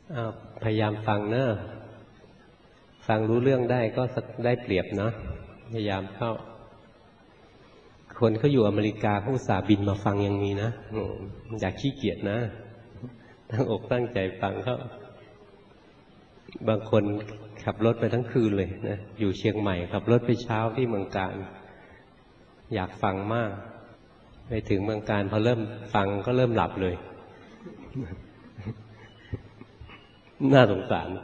พยายามฟังเนอะฟังรู้เรื่องได้ก็ได้เปรียบเนาะพยายามเข้าคนเขาอยู่อเมริกาเขาอุตส่าห์บินมาฟังยังมีนะอยากขี้เกียจนะตั้งอกตั้งใจฟังเขาบางคนขับรถไปทั้งคืนเลยนะอยู่เชียงใหม่ขับรถไปเช้าที่เมืองกาญอยากฟังมากไปถึงเมืองกาญพอเริ่มฟังก็เริ่มหลับเลยน่าสงสาร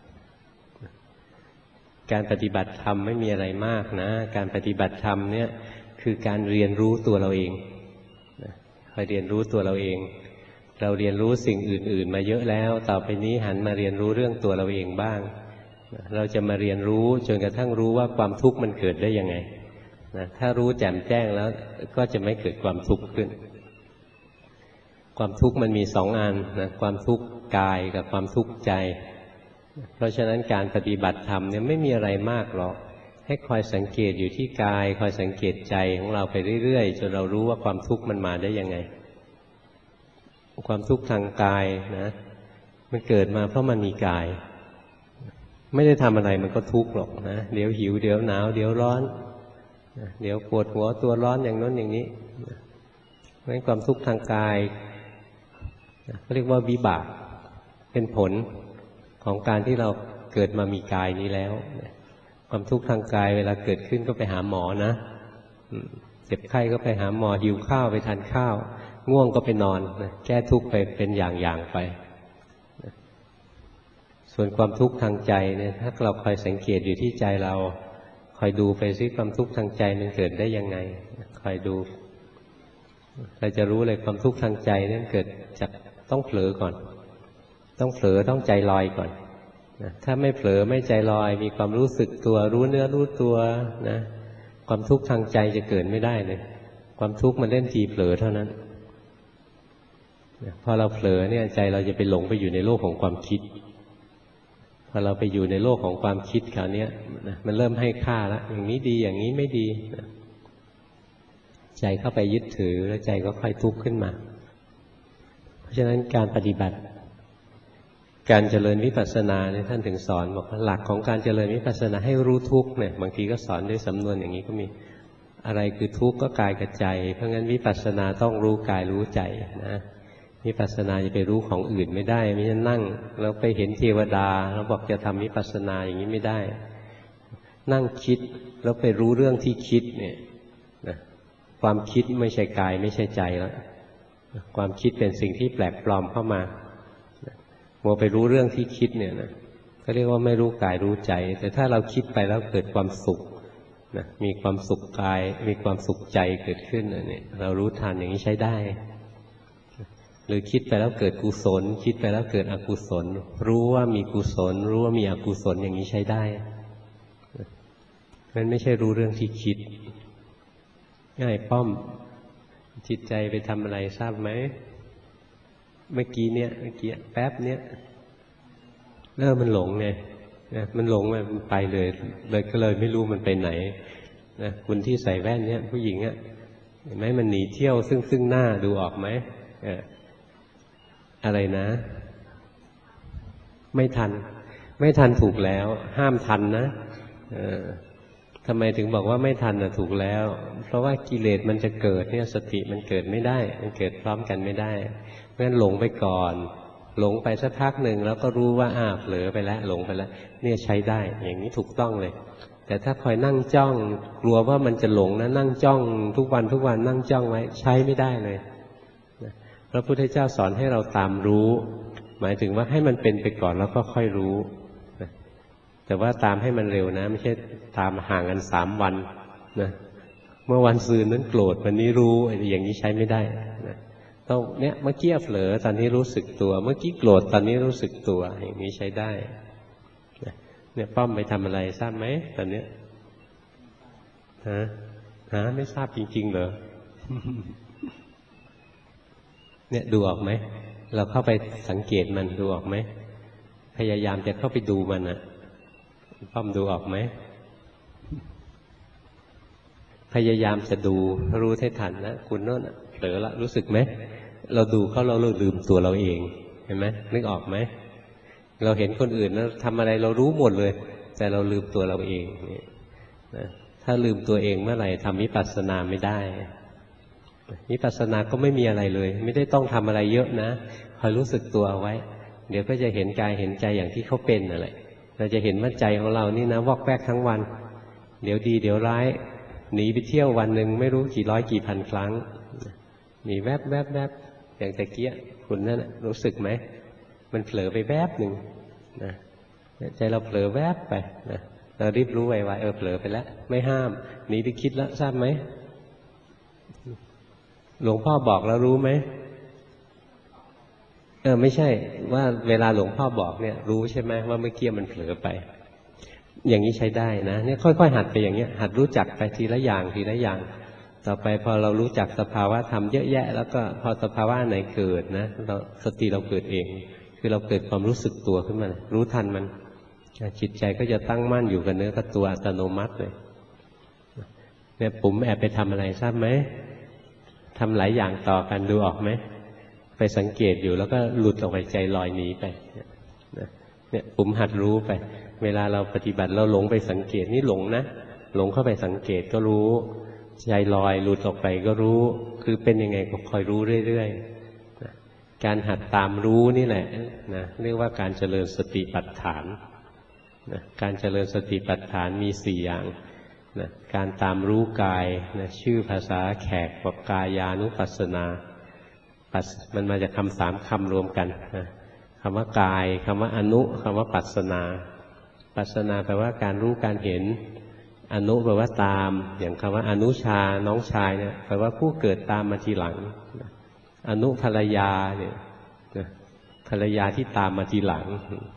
การปฏิบัติธรรมไม่มีอะไรมากนะการปฏิบัติธรรมเนี่ยคือการเรียนรู้ตัวเราเองคอยเรียนรู้ตัวเราเองเราเรียนรู้สิ่งอื่นๆมาเยอะแล้วต่อไปนี้หันมาเรียนรู้เรื่องตัวเราเองบ้างเราจะมาเรียนรู้จนกระทั่งรู้ว่าความทุกข์มันเกิดได้ยังไงถ้ารู้แจ่มแจ้งแล้วก็จะไม่เกิดความทุกข์ขึ้นความทุกข์มันมีสองอันนะความทุกข์กายกับความทุกข์ใจเพราะฉะนั้นการปฏิบัติธรรมเนี่ยไม่มีอะไรมากหรอกให้คอยสังเกตอยู่ที่กายคอยสังเกตใจของเราไปเรื่อยๆจนเรารู้ว่าความทุกข์มันมาได้ยังไงความทุกข์ทางกายนะมันเกิดมาเพราะมันมีกายไม่ได้ทำอะไรมันก็ทุกข์หรอกนะเดี๋ยวหิวเดี๋ยวหนาวเดี๋ยวร้อนเดี๋ยวปวดหัวตัวร้อนอย่างโน้นอย่างนี้เพราะฉะนั้นความทุกข์ทางกายเขาเรียกว่าวิบากเป็นผลของการที่เราเกิดมามีกายนี้แล้วความทุกข์ทางกายเวลาเกิดขึ้นก็ไปหาหมอนะเจ็บไข้ก็ไปหาหมอหิวข้าวไปทานข้าวง่วงก็ไปนอนแก้ทุกข์ไปเป็นอย่างๆไปส่วนความทุกข์ทางใจเนี่ยถ้าเราคอยสังเกตอยู่ที่ใจเราคอยดูไปซิความทุกข์ทางใจมันเกิดได้ยังไงคอยดูเราจะรู้เลยความทุกข์ทางใจเนี่ยเกิดจากต้องเผลอก่อนต้องเผลอต้องใจลอยก่อนนะถ้าไม่เผลอไม่ใจลอยมีความรู้สึกตัวรู้เนื้อรู้ตัวนะความทุกข์ทางใจจะเกิดไม่ได้เลยความทุกข์มันเล่นทีเผลอเท่านั้นพอเราเผลอเนี่ยใจเราจะไปหลงไปอยู่ในโลกของความคิดพอเราไปอยู่ในโลกของความคิดคราวนี้มันเริ่มให้ค่าแล้วอย่างนี้ดีอย่างนี้ไม่ดีใจเข้าไปยึดถือแล้วใจก็ค่อยทุกข์ขึ้นมาเพราะฉะนั้นการปฏิบัติการเจริญวิปัสสนาเนี่ยท่านถึงสอนบอกว่าหลักของการเจริญวิปัสสนาให้รู้ทุกข์เนี่ยบางทีก็สอนด้วยสำนวนอย่างนี้ก็มีอะไรคือทุกข์ก็กายกับใจเพราะงั้นวิปัสสนาต้องรู้กายรู้ใจนะวิปัสสนาจะไปรู้ของอื่นไม่ได้ไม่ใช่นั่งแล้วไปเห็นเทวดาแล้วบอกจะทำวิปัสสนาอย่างนี้ไม่ได้นั่งคิดแล้วไปรู้เรื่องที่คิดเนี่ยนะความคิดไม่ใช่กายไม่ใช่ใจแล้วความคิดเป็นสิ่งที่แปลกปลอมเข้ามามัวไปรู้เรื่องที่คิดเนี่ยนะก็เรียกว่าไม่รู้กายรู้ใจแต่ถ้าเราคิดไปแล้วเกิดความสุขนะมีความสุขกายมีความสุขใจเกิดขึ้นเนี่ยเรารู้ทันอย่างนี้ใช้ได้หรือคิดไปแล้วเกิดกุศลคิดไปแล้วเกิดอกุศลรู้ว่ามีกุศลรู้ว่ามีอกุศลอย่างนี้ใช้ได้มันไม่ใช่รู้เรื่องที่คิดง่ายป้อมจิตใจไปทำอะไรทราบไหมเมื่อกี้แป๊บเนี้ยมันหลงไงมันหลงมันไปเลยก็เลยไม่รู้มันไปไหนนะคุณที่ใส่แว่นเนี้ยผู้หญิงอ่ะเห็นไหมมันหนีเที่ยวซึ่งหน้าดูออกไหมอะไรนะไม่ทันถูกแล้วห้ามทันนะทำไมถึงบอกว่าไม่ทันน่ะถูกแล้วเพราะว่ากิเลสมันจะเกิดเนี่ยสติมันเกิดไม่ได้มันเกิดพร้อมกันไม่ได้เพราะฉะนั้นหลงไปก่อนหลงไปสักพักหนึ่งแล้วก็รู้ว่าเผลอไปแล้วหลงไปแล้วเนี่ยใช้ได้อย่างนี้ถูกต้องเลยแต่ถ้าคอยนั่งจ้องกลัวว่ามันจะหลงนะนั่งจ้องทุกวันนั่งจ้องไว้ใช้ไม่ได้เลยพระพุทธเจ้าสอนให้เราตามรู้หมายถึงว่าให้มันเป็นไปก่อนแล้วก็ค่อยรู้แต่ว่าตามให้มันเร็วนะไม่ใช่ตามห่างกัน3 วันนะเมื่อวันซืนนั้นโกรธวันนี้รู้อย่างนี้ใช้ไม่ได้นะต้องเนี่ยเมื่อกี้เผลอตอนนี้รู้สึกตัวเมื่อกี้โกรธตอนนี้รู้สึกตัวอย่างนี้ใช้ได้เนี่ยป้อมไปทำอะไรทราบไหมตอนนี้ไม่ทราบจริงๆเหรอ เนี่ยดูออกไหมเราเข้าไปสังเกตมันดูออกไหมพยายามจะเข้าไปดูมันอ่ะป้อมดูออกไหมพยายามจะดูรู้ให้ทันนะคุณโน่นเผลอละรู้สึกไหมเราดูเขาเราลืมตัวเราเองเห็นไหมนึกออกไหมเราเห็นคนอื่นแล้วทำอะไรเรารู้หมดเลยแต่เราลืมตัวเราเองนี่นะถ้าลืมตัวเองเมื่อไหร่ทำวิปัสสนาไม่ได้วิปัสสนาก็ไม่มีอะไรเลยไม่ได้ต้องทำอะไรเยอะนะคอยรู้สึกตัวเอาไว้เดี๋ยวก็จะเห็นกายเห็นใจอย่างที่เขาเป็นนั่นแหละเราจะเห็นว่าใจของเรานี่นะวอกแวกทั้งวันเดี๋ยวดีเดี๋ยวร้ายหนีไปเที่ยววันหนึ่งไม่รู้กี่ร้อยกี่พันครั้งมีแวบแวบแวบอย่างตะเกียคุณนั่นรู้สึกไหมมันเผลอไปแวบหนึ่งนะใจเราเผลอแวบไปนะเรารีบรู้ไวๆเผลอไปแล้วไม่ห้ามหนีไปคิดแล้วทราบไหมหลวงพ่อบอกแล้วรู้ไหมไม่ใช่ว่าเวลาหลวงพ่อบอกเนี่ยรู้ใช่ไหมว่าเมื่อกี้มันเผลอไปอย่างนี้ใช้ได้นะเนี่ยค่อยๆหัดไปอย่างเงี้ยหัดรู้จักไปทีละอย่างทีละอย่างต่อไปพอเรารู้จักสภาวะธรรมเยอะแยะแล้วก็พอสภาวะไหนเกิดนะเราสติเราเกิดเองคือเราเกิดความรู้สึกตัวขึ้นมารู้ทันมันจิตใจก็จะตั้งมั่นอยู่กับเนื้อกับตัวอัตโนมัติเลยเนี่ยผมแอบไปทำอะไรทราบไหมทำหลายอย่างต่อกันดูออกไหมไปสังเกตอยู่แล้วก็หลุดออกไปใจลอยหนีไปเนี่ยผมหัดรู้ไปเวลาเราปฏิบัติเราหลงไปสังเกตนี่หลงนะหลงเข้าไปสังเกตก็รู้ใจลอยหลุดออกไปก็รู้คือเป็นยังไงก็คอยรู้เรื่อยๆการหัดตามรู้นี่แหละนะเรียกว่าการเจริญสติปัฏฐานนะการเจริญสติปัฏฐานมี4อย่างนะการตามรู้กายนะชื่อภาษาแขกว่ากายานุปัสสนามันมาจากคำ3คำรวมกันนะคำว่ากายคำว่าอนุคำว่าปัสสนาปัสสนาแปลว่าการรู้การเห็นอนุแปลว่าตามอย่างคำว่าอนุชาน้องชายเนี่ยแปลว่าผู้เกิดตามมาทีหลังอนุภรรยาเนี่ยภรรยาที่ตามมาทีหลัง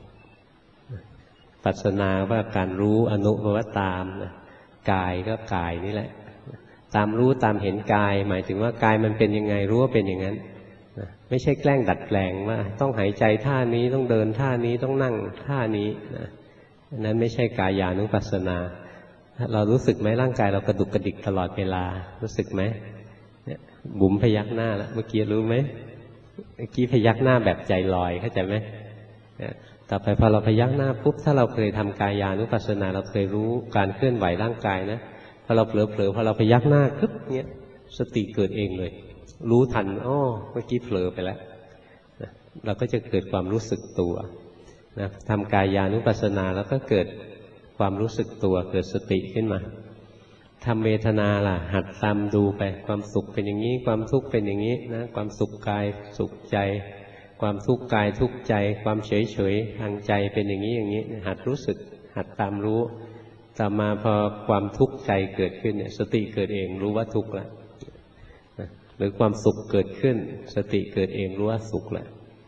ปัสสนาว่าการรู้อนุแปลว่าตามกายก็กายนี่แหละตามรู้ตามเห็นกายหมายถึงว่ากายมันเป็นยังไงรู้ว่าเป็นอย่างนั้นไม่ใช่แกล้งดัดแปลงว่าต้องหายใจท่านี้ต้องเดินท่านี้ต้องนั่งท่านี้นั้นไม่ใช่กายานุปัสสนาเรารู้สึกไหมร่างกายเรากระดุกกระดิกตลอดเวลารู้สึกไหมบุ๋มพยักหน้าแล้วเมื่อกี้รู้ไหมเมื่อกี้พยักหน้าแบบใจลอยเข้าใจไหมต่อไปพอเราพยักหน้าปุ๊บถ้าเราเคยทำกายานุปัสสนาเราเคยรู้การเคลื่อนไหวร่างกายนะพอเราเผลอพอเราพยักหน้าปึ๊บเนี้ยสติเกิดเองเลยรู้ทันอ้อเมื่อกี้เผลอไปแล้วเราก็จะเกิดความรู้สึกตัวนะทำกายานุปัสสนาแล้วก็เกิดความรู้สึกตัวเกิดสติขึ้นมาทำเวทนาล่ะหัดตามดูไปความสุขเป็นอย่างนี้ความทุกข์เป็นอย่างนี้นะความสุขกายสุขใจความทุกข์กายทุกข์ใจความเฉยทางใจเป็นอย่างนี้อย่างนี้หัดรู้สึกหัดตามรู้ต่อมาพอความทุกข์ใจเกิดขึ้นเนี่ยสติเกิดเองรู้ว่าทุกข์แล้วหรือความสุขเกิดขึ้นสติเกิดเองรู้ว่าสุขแล้ว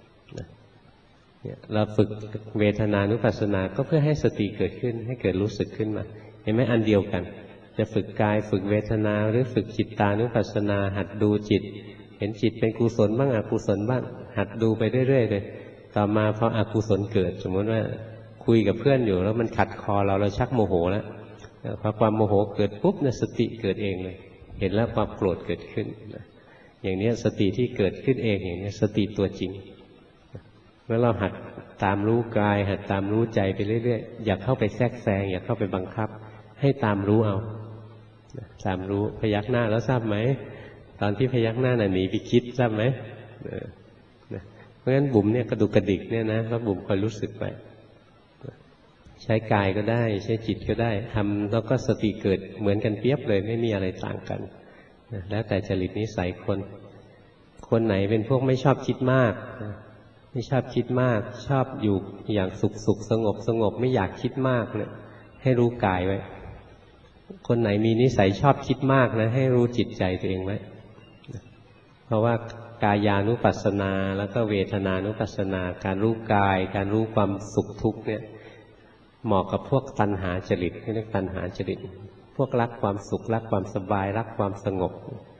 เราฝึกเวทนานุปัสสนาก็เพื่อให้สติเกิดขึ้นให้เกิดรู้สึกขึ้นมาเห็นไหมอันเดียวกันจะฝึกกายฝึกเวทนาหรือฝึกจิตตานุปัสสนาหัดดูจิตเห็นจิตเป็นกุศลบ้างอกุศลบ้างหัดดูไปเรื่อยๆเลยต่อมาพออกุศลเกิดสมมติว่าคุยกับเพื่อนอยู่แล้วมันขัดคอเราชักโมโหแล้วพอความโมโหเกิดปุ๊บเนี่ยสติเกิดเองเลยเห็นแล้วความโกรธเกิดขึ้นอย่างนี้สติที่เกิดขึ้นเองอย่างนี้สติตัวจริงแล้วเราหัดตามรู้กายหัดตามรู้ใจไปเรื่อยๆอย่าเข้าไปแทรกแซงอย่าเข้าไปบังคับให้ตามรู้เอาตามรู้พยักหน้าแล้วทราบไหมตอนที่พยักหน้าน่ะหนีไปคิดทราบไหมเพราะฉะนั้นบุ๋มเนี่ยกระดุกกระดิกเนี่ยนะแล้วบุ๋มคอยรู้สึกไปใช้กายก็ได้ใช้จิตก็ได้ทำแล้วก็สติเกิดเหมือนกันเปรียบเลยไม่มีอะไรต่างกันแล้วแต่จริตนิสัยคนไหนเป็นพวกไม่ชอบคิดมากไม่ชอบคิดมากชอบอยู่อย่างสุขสงบไม่อยากคิดมากเนี่ยให้รู้กายไว้คนไหนมีนิสัยชอบคิดมากนะให้รู้จิตใจตัวเองไว้เพราะว่ากายานุปัสสนาแล้วก็เวทนานุปัสสนาการรู้กายการรู้ความสุขทุกข์เนี่ยเหมาะกับพวกตัณหาจริตเรียกตัณหาจริตพวกรักความสุขรักความสบายรักความสงบ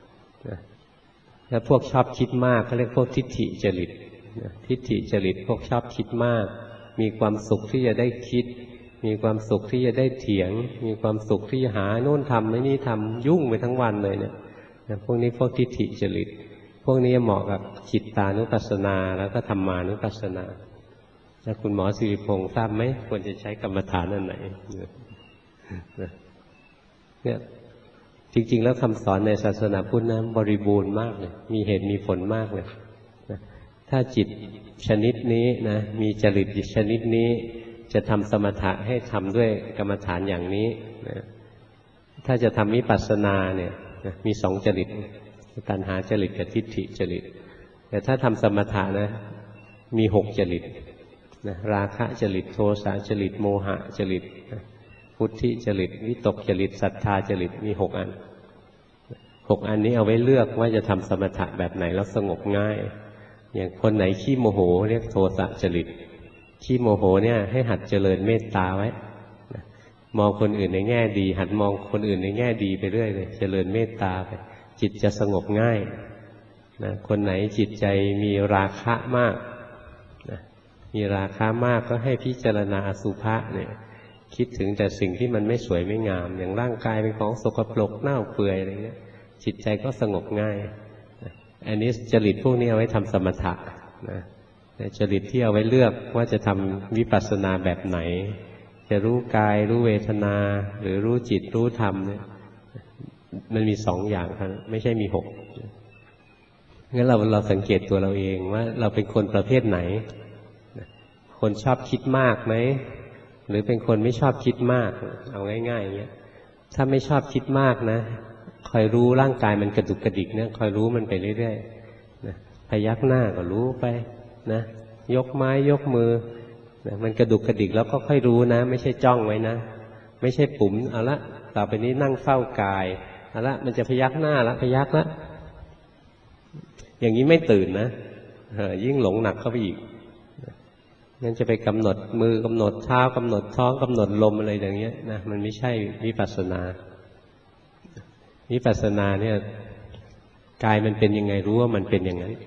แล้วพวกชอบคิดมากเขาเรียกพวกทิฏฐิจริตทิฏฐิจริตพวกชอบคิดมากมีความสุขที่จะได้คิดมีความสุขที่จะได้เถียงมีความสุขที่จะหาโน่นทำไม่นี่ทำยุ่งไปทั้งวันเลยเนี่ยพวกนี้พวกทิฏฐิจริตพวกนี้เหมาะกับจิตตานุปัสสนาแล้วก็ธรรมานุปัสสนาแล้วคุณหมอสิริพงษ์ทราบไหมควรจะใช้กรรมฐานอันไหนเนี่ยจริงๆแล้วคำสอนในศาสนาพุทธนะบริบูรณ์มากเลยมีเหตุมีผลมากเลยนะถ้าจิตชนิดนี้นะมีจริตชนิดนี้จะทำสมถะให้ทำด้วยกรรมฐานอย่างนี้นะถ้าจะทำวิปัสสนาเนี่ยนะมีสองจริตตัณหาจริตกับทิฏฐิจริตแต่ถ้าทำสมถะนะมี6จริตนะราคะจริตโทสะจริตโมหะจริตพุทธิจริตวิตกจริตศรัทธาจริตมี6อัน6อันนี้เอาไว้เลือกว่าจะทำสมถะแบบไหนแล้วสงบง่ายอย่างคนไหนขี้โมโหเรียกโทสะจริตขี้โมโหเนี่ยให้หัดเจริญเมตตาไว้มองคนอื่นในแง่ดีหัดมองคนอื่นในแง่ดีไปเรื่อยเลยเจริญเมตตาไปจิตจะสงบง่ายนะคนไหนจิตใจมีราคะมากนะมีราคะมากก็ให้พิจารณาอสุภะเนี่ยคิดถึงแต่สิ่งที่มันไม่สวยไม่งามอย่างร่างกายเป็นของสกปรกเน่าเปื่อยอะไรเงี้ยจิตใจก็สงบง่ายอันนี้จริตพวกนี้เอาไว้ทำสมถะนะแต่จริตที่เอาไว้เลือกว่าจะทำวิปัสสนาแบบไหนจะรู้กายรู้เวทนาหรือรู้จิตรู้ธรรมเนี่ยมันมี2อย่างครับไม่ใช่มี6งั้นเราสังเกตตัวเราเองว่าเราเป็นคนประเภทไหนคนชอบคิดมากไหมหรือเป็นคนไม่ชอบคิดมากเอาง่ายๆอย่างเงี้ยถ้าไม่ชอบคิดมากนะคอยรู้ร่างกายมันกระดุกกระดิกเนี่ยคอยรู้มันไปเรื่อยๆนะพยักหน้าก็รู้ไปนะยกไม้ยกมือนะมันกระดุกกระดิกแล้วก็ค่อยรู้นะไม่ใช่จ้องไว้นะไม่ใช่ปุ่มเอาละต่อไปนี้นั่งเฝ้ากายเอาละมันจะพยักหน้าละพยักละอย่างนี้ไม่ตื่นนะยิ่งหลงหนักเข้าไปอีกนั่นจะไปกำหนดมือกำหนดเท้ากำหนดท้องกำหนดลมอะไรอย่างเงี้ยนะมันไม่ใช่วิปัสสนาวิปัสสนาเนี่ยกายมันเป็นยังไงรู้ว่ามันเป็นอย่างนั้น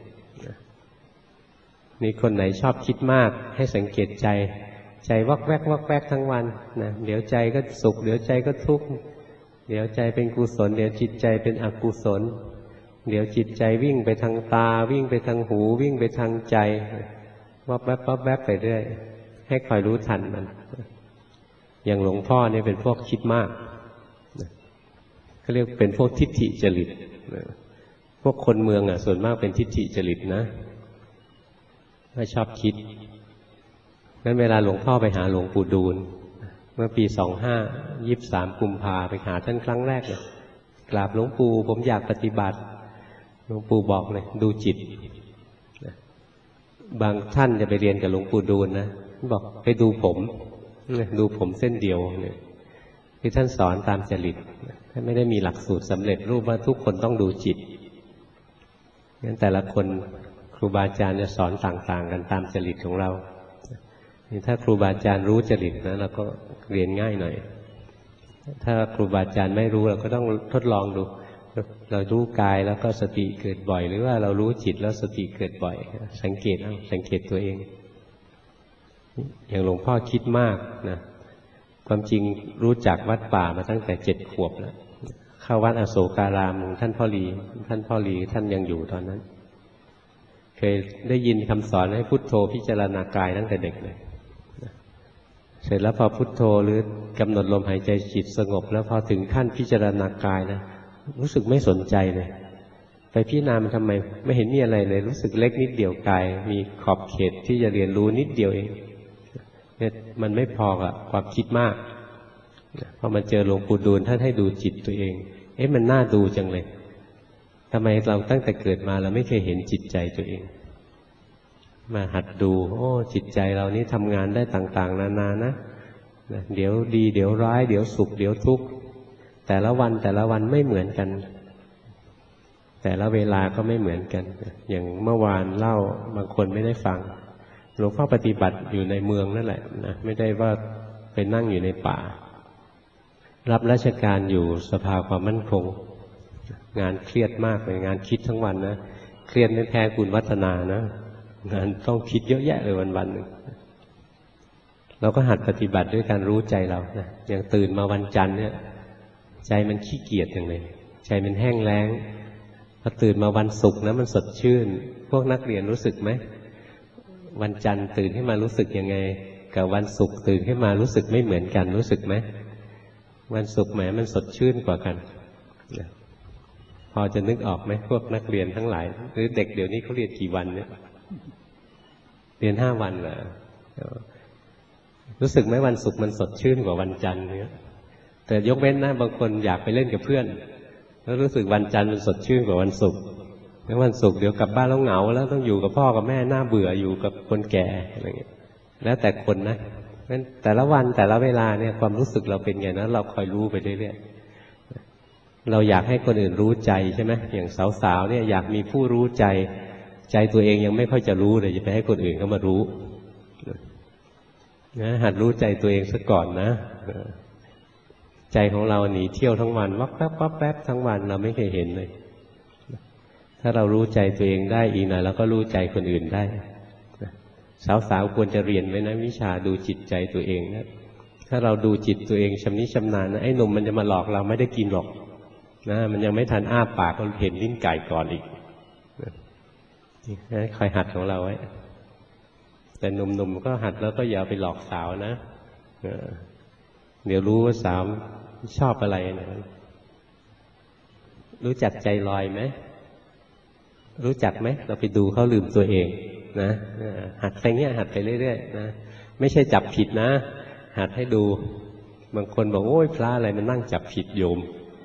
นี่คนไหนชอบคิดมากให้สังเกตใจใจวักแวกวักแวกทั้งวันนะเดี๋ยวใจก็สุขเดี๋ยวใจก็ทุกข์เดี๋ยวใจเป็นกุศลเดี๋ยวจิตใจเป็นอกุศลเดี๋ยวจิตใจวิ่งไปทางตาวิ่งไปทางหูวิ่งไปทางใจวับแวบวับแวบไปเรื่อยให้คอยรู้ทันมันอย่างหลวงพ่อเนี่ยเป็นพวกคิดมากเขาเรียกเป็นพวกทิฏฐิจริตพวกคนเมืองอ่ะส่วนมากเป็นทิฏฐิจริตนะไม่ชอบคิดงั้นเวลาหลวงพ่อไปหาหลวงปู่ดูลเมื่อปี2523กุมภาไปหาท่านครั้งแรกเลยกราบหลวงปู่ผมอยากปฏิบัติหลวงปู่บอกเลยดูจิตบางท่านจะไปเรียนกับหลวงปู่ดูลนะบอกไปดูผมดูผมเส้นเดียวเนี่ยที่ท่านสอนตามจริตท่านไม่ได้มีหลักสูตรสำเร็จรูปว่าทุกคนต้องดูจิตงั้นแต่ละคนครูบาอาจารย์จะสอนต่างๆกันตามจริตของเราถ้าครูบาอาจารย์รู้จริตนะเราก็เรียนง่ายหน่อยถ้าครูบาอาจารย์ไม่รู้เราก็ต้องทดลองดูเรารู้กายแล้วก็สติเกิดบ่อยหรือว่าเรารู้จิตแล้วสติเกิดบ่อยสังเกตสังเกตตัวเองอย่างหลวงพ่อคิดมากนะความจริงรู้จักวัดป่ามาตั้งแต่7 ขวบแล้วเข้าวัดอโศการามของท่านพ่อหลีท่านยังอยู่ตอนนั้นเคยได้ยินคำสอนให้พุทโธพิจารณากายตั้งแต่เด็กเลยเสร็จแล้วพอพุทโธหรือกำหนดลมหายใจจิตสงบแล้วพอถึงขั้นพิจารณากายนะรู้สึกไม่สนใจเลยไปพิจารณามันทำไมไม่เห็นมีอะไรเลยรู้สึกเล็กนิดเดียวกายมีขอบเขตที่จะเรียนรู้นิดเดียวเองเนี่ยมันไม่พอกับความคิดมากพอมาเจอหลวงปู่ดูลท่านให้ดูจิตตัวเองมันน่าดูจังเลยทำไมเราตั้งแต่เกิดมาเราไม่เคยเห็นจิตใจตัวเองมาหัดดูจิตใจเรานี้ทำงานได้ต่างๆนานานะเดี๋ยวดีเดี๋ยวร้ายเดี๋ยวสุขเดี๋ยวทุกข์แต่ละวันไม่เหมือนกันแต่ละเวลาก็ไม่เหมือนกันอย่างเมื่อวานเล่าบางคนไม่ได้ฟังหลวงพ่อปฏิบัติอยู่ในเมืองนั่นแหละนะไม่ได้ว่าไปนั่งอยู่ในป่ารับราชการอยู่สภาความมั่นคงงานเครียดมากเลยงานคิดทั้งวันนะเครียดไม่แพ้คุณวัฒนานะงานต้องคิดเยอะแยะเลยวันๆหนึ่งเราก็หัดปฏิบัติด้วยการรู้ใจเรานะอย่างตื่นมาวันจันทร์เนี่ยใจมันขี้เกียจอย่างเลยใจมันแห้งแล้งพอตื่นมาวันศุกร์นะมันสดชื่นพวกนักเรียนรู้สึกไหมวันจันทร์ตื่นขึ้นมารู้สึกยังไงกับวันศุกร์ตื่นขึ้นมารู้สึกไม่เหมือนกันรู้สึกไหมวันศุกร์แหมมันสดชื่นกว่ากันพอจะนึกออกไหมพวกนักเรียนทั้งหลายหรือเด็กเดี๋ยวนี้เขาเรียนกี่วันเนี่ยเรียน5 วันเหรอรู้สึกไหมวันศุกร์มันสดชื่นกว่าวันจันทร์เนี่ยแต่ยกเว้นนะบางคนอยากไปเล่นกับเพื่อนแล้วรู้สึกวันจันทร์มันสดชื่นกว่าวันศุกร์แล้ววันศุกร์เดี๋ยวกลับบ้านแล้วเหงาแล้วต้องอยู่กับพ่อกับแม่น่าเบื่ออยู่กับคนแก่อะไรเงี้ยแล้วแต่คนนะงั้นแต่ละวันแต่ละเวลาเนี่ยความรู้สึกเราเป็นไงนะเราคอยรู้ไปเรื่อยๆเราอยากให้คนอื่นรู้ใจใช่ไหมอย่างสาวๆเนี่ยอยากมีผู้รู้ใจใจตัวเองยังไม่ค่อยจะรู้เลยจะไปให้คนอื่นเขามารู้นะหัดรู้ใจตัวเองซะก่อนนะใจของเราหนีเที่ยวทั้งวันวับแป๊บวับแป๊บทั้งวันเราไม่เคยเห็นเลยถ้าเรารู้ใจตัวเองได้อีกหน่อยเราก็รู้ใจคนอื่นได้สาวๆควรจะเรียนไว้นะวิชาดูจิตใจตัวเองนะถ้าเราดูจิตตัวเองชำนิชำนาญนะไอ้หนุ่มมันจะมาหลอกเราไม่ได้กินหรอกนะมันยังไม่ทันอ้าปากก็เห็นลิ้นไก่ก่อนอีกนะคอยหัดของเราไว้แต่หนุ่มๆก็หัดแล้วก็อย่าไปหลอกสาวนะเดี๋ยวรู้ว่าสาวชอบอะไรนะรู้จักใจลอยไหมรู้จักไหมเราไปดูเขาลืมตัวเองนะหัดไปเงี้ยหัดไปเรื่อยๆนะไม่ใช่จับผิดนะหัดให้ดูบางคนบอกโอ้ยพระอะไรมันนั่งจับผิดโยม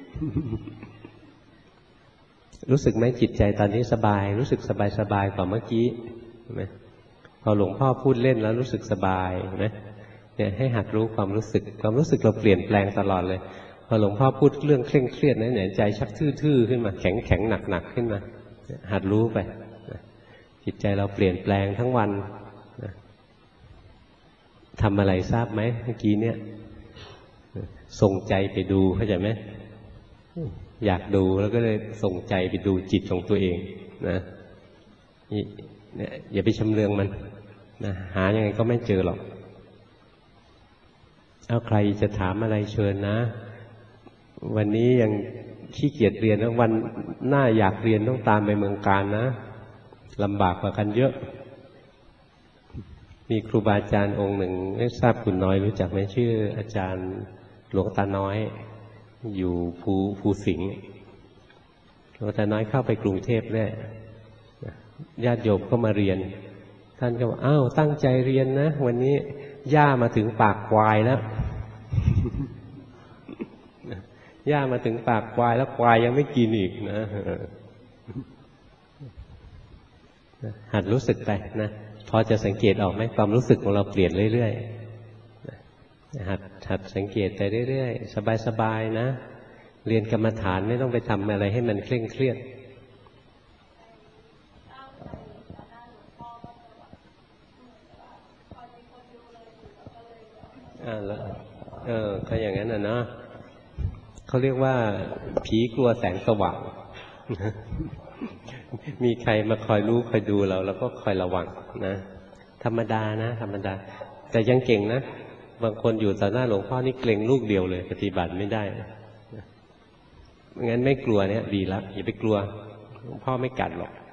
รู้สึกไหมจิตใจตอนนี้สบายรู้สึกสบายกว่าเมื่อกี้นะพอหลวงพ่อพูดเล่นแล้วรู้สึกสบายนะเนี่ยให้หัดรู้ความรู้สึกเราเปลี่ยนแปลงตลอดเลยพอหลวงพ่อพูดเรื่องเคร่งเครียดนะเนี่ยใจชักทื่อๆขึ้นมาแข็งหนักขึ้นมาหัดรู้ไปจิตใจเราเปลี่ยนแปลงทั้งวันทำอะไรทราบไหมเมื่อกี้เนี่ยส่งใจไปดูเข้าใจไหมอยากดูแล้วก็เลยส่งใจไปดูจิตของตัวเองนะเนี่ยอย่าไปชำเลืองมันนะหายังไงก็ไม่เจอหรอกเอาใครจะถามอะไรเชิญนะวันนี้ยังขี้เกียจเรียนแล้ววันหน้าอยากเรียนต้องตามไปเมืองการนะลำบากกว่ากันเยอะมีครูบาอาจารย์องค์หนึ่งไม่ทราบคุณน้อยรู้จักไหมชื่ออาจารย์หลวงตาน้อยอยู่ภูสิงห์หลวงตาน้อยเข้าไปกรุงเทพเนี่ยญาติโยมก็มาเรียนท่านก็บอกอ้าวตั้งใจเรียนนะวันนี้ย่ามาถึงปากควายแล้วย่ามาถึงปากควายแล้วควายยังไม่กินอีกนะหัดรู้สึกไปนะพอจะสังเกตออกไหมความรู้สึกของเราเปลี่ยนเรื่อยๆหัดสังเกตไปเรื่อยๆสบายๆนะเรียนกรรมฐานไม่ต้องไปทำอะไรให้มันเคร่งเครียดก็อย่างนั้นนะเนาะเขาเรียกว่าผีกลัวแสงสว่างมีใครมาคอยรู้คอยดูเราแล้วก็คอยระวังนะธรรมดานะธรรมดาแต่ยังเก่งนะบางคนอยู่ต่อหน้าหลวงพ่อนี่เกรงลูกเดียวเลยปฏิบัติไม่ได้งั้นไม่กลัวเนี่ยดีแล้วอย่าไปกลัวหลวงพ่อไม่กัดหรอก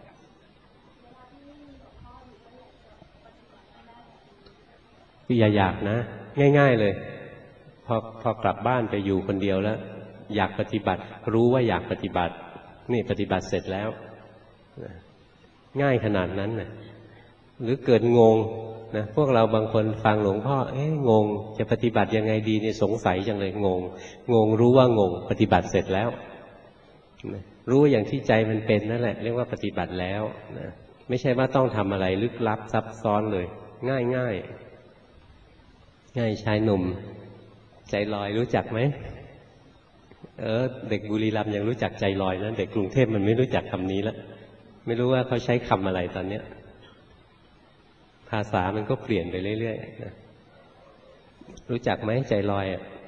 อย่าอยากนะง่ายๆเลยพอกลับบ้านไปอยู่คนเดียวแล้วอยากปฏิบัติรู้ว่าอยากปฏิบัตินี่ปฏิบัติเสร็จแล้วง่ายขนาดนั้นนะหรือเกิดงงนะพวกเราบางคนฟังหลวงพ่องงจะปฏิบัติยังไงดีเนี่ยสงสัยจังเลยงงรู้ว่างงปฏิบัติเสร็จแล้วรู้อย่างที่ใจมันเป็นนั่นแหละเรียกว่าปฏิบัติแล้วนะไม่ใช่ว่าต้องทำอะไรลึกลับซับซ้อนเลยง่ายชายหนุ่มใจลอยรู้จักไหมเด็กบุรีรัมย์ยังรู้จักใจลอยนะเด็กกรุงเทพมันไม่รู้จักคำนี้แล้วไม่รู้ว่าเขาใช้คำอะไรตอนเนี้ยภาษามันก็เปลี่ยนไปเรื่อยๆนะรู้จักไหมใจลอย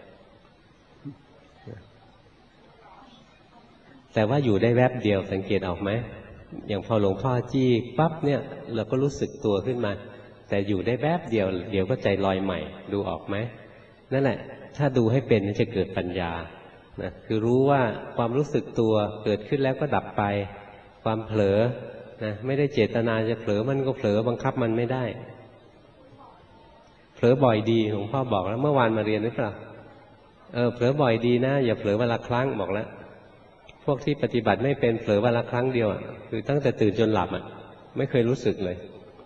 แต่ว่าอยู่ได้แวบเดียวสังเกตออกไหมอย่างพอหลวงพ่อจี้ปั๊บเนี่ยเราก็รู้สึกตัวขึ้นมาแต่อยู่ได้แวบเดียวเดี๋ยวก็ใจลอยใหม่ดูออกไหมนั่นแหละถ้าดูให้เป็นจะเกิดปัญญานะคือรู้ว่าความรู้สึกตัวเกิดขึ้นแล้วก็ดับไปความเผลอนะไม่ได้เจตนาจะเผลอมันก็เผลอบังคับมันไม่ได้เผลอบ่อยดีหลวงพ่อบอกแล้วเมื่อวานมาเรียนหรือเปล่าเผลอบ่อยดีนะอย่าเผลอวันละครั้งบอกแล้วพวกที่ปฏิบัติไม่เป็นเผลอวันละครั้งเดียวคือตั้งแต่ตื่นจนหลับไม่เคยรู้สึกเลย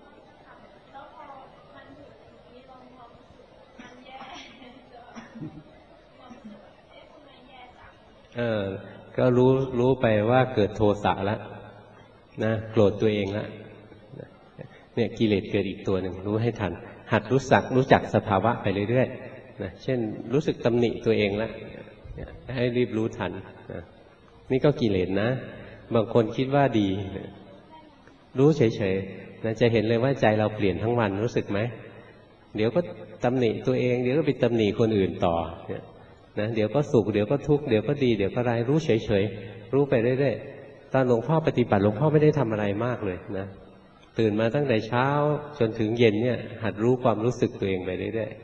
ก็รู้ไปว่าเกิดโทสะแล้วนะโกรธตัวเองแล้วเนี่ยกิเลสเกิดอีกตัวหนึ่งรู้ให้ทันหัดรู้จักสภาวะไปเรื่อยๆนะเช่นรู้สึกตำหนิตัวเองแล้วให้รีบรู้ทันนะนี่ก็กิเลสนะบางคนคิดว่าดีรู้เฉยๆนะจะเห็นเลยว่าใจเราเปลี่ยนทั้งวันรู้สึกไหมเดี๋ยวก็ตำหนิตัวเองเดี๋ยวก็ไปตำหนิคนอื่นต่อนะเดี๋ยวก็สุขเดี๋ยวก็ทุกข์เดี๋ยวก็ดีเดี๋ยวก็ร้ายรู้เฉยๆรู้ไปเรื่อยๆตอนหลวงพ่อปฏิบัติหลวงพ่อไม่ได้ทำอะไรมากเลยนะตื่นมาตั้งแต่เช้าจนถึงเย็นเนี่ยหัดรู้ความรู้สึกตัวเองไปเรื่อย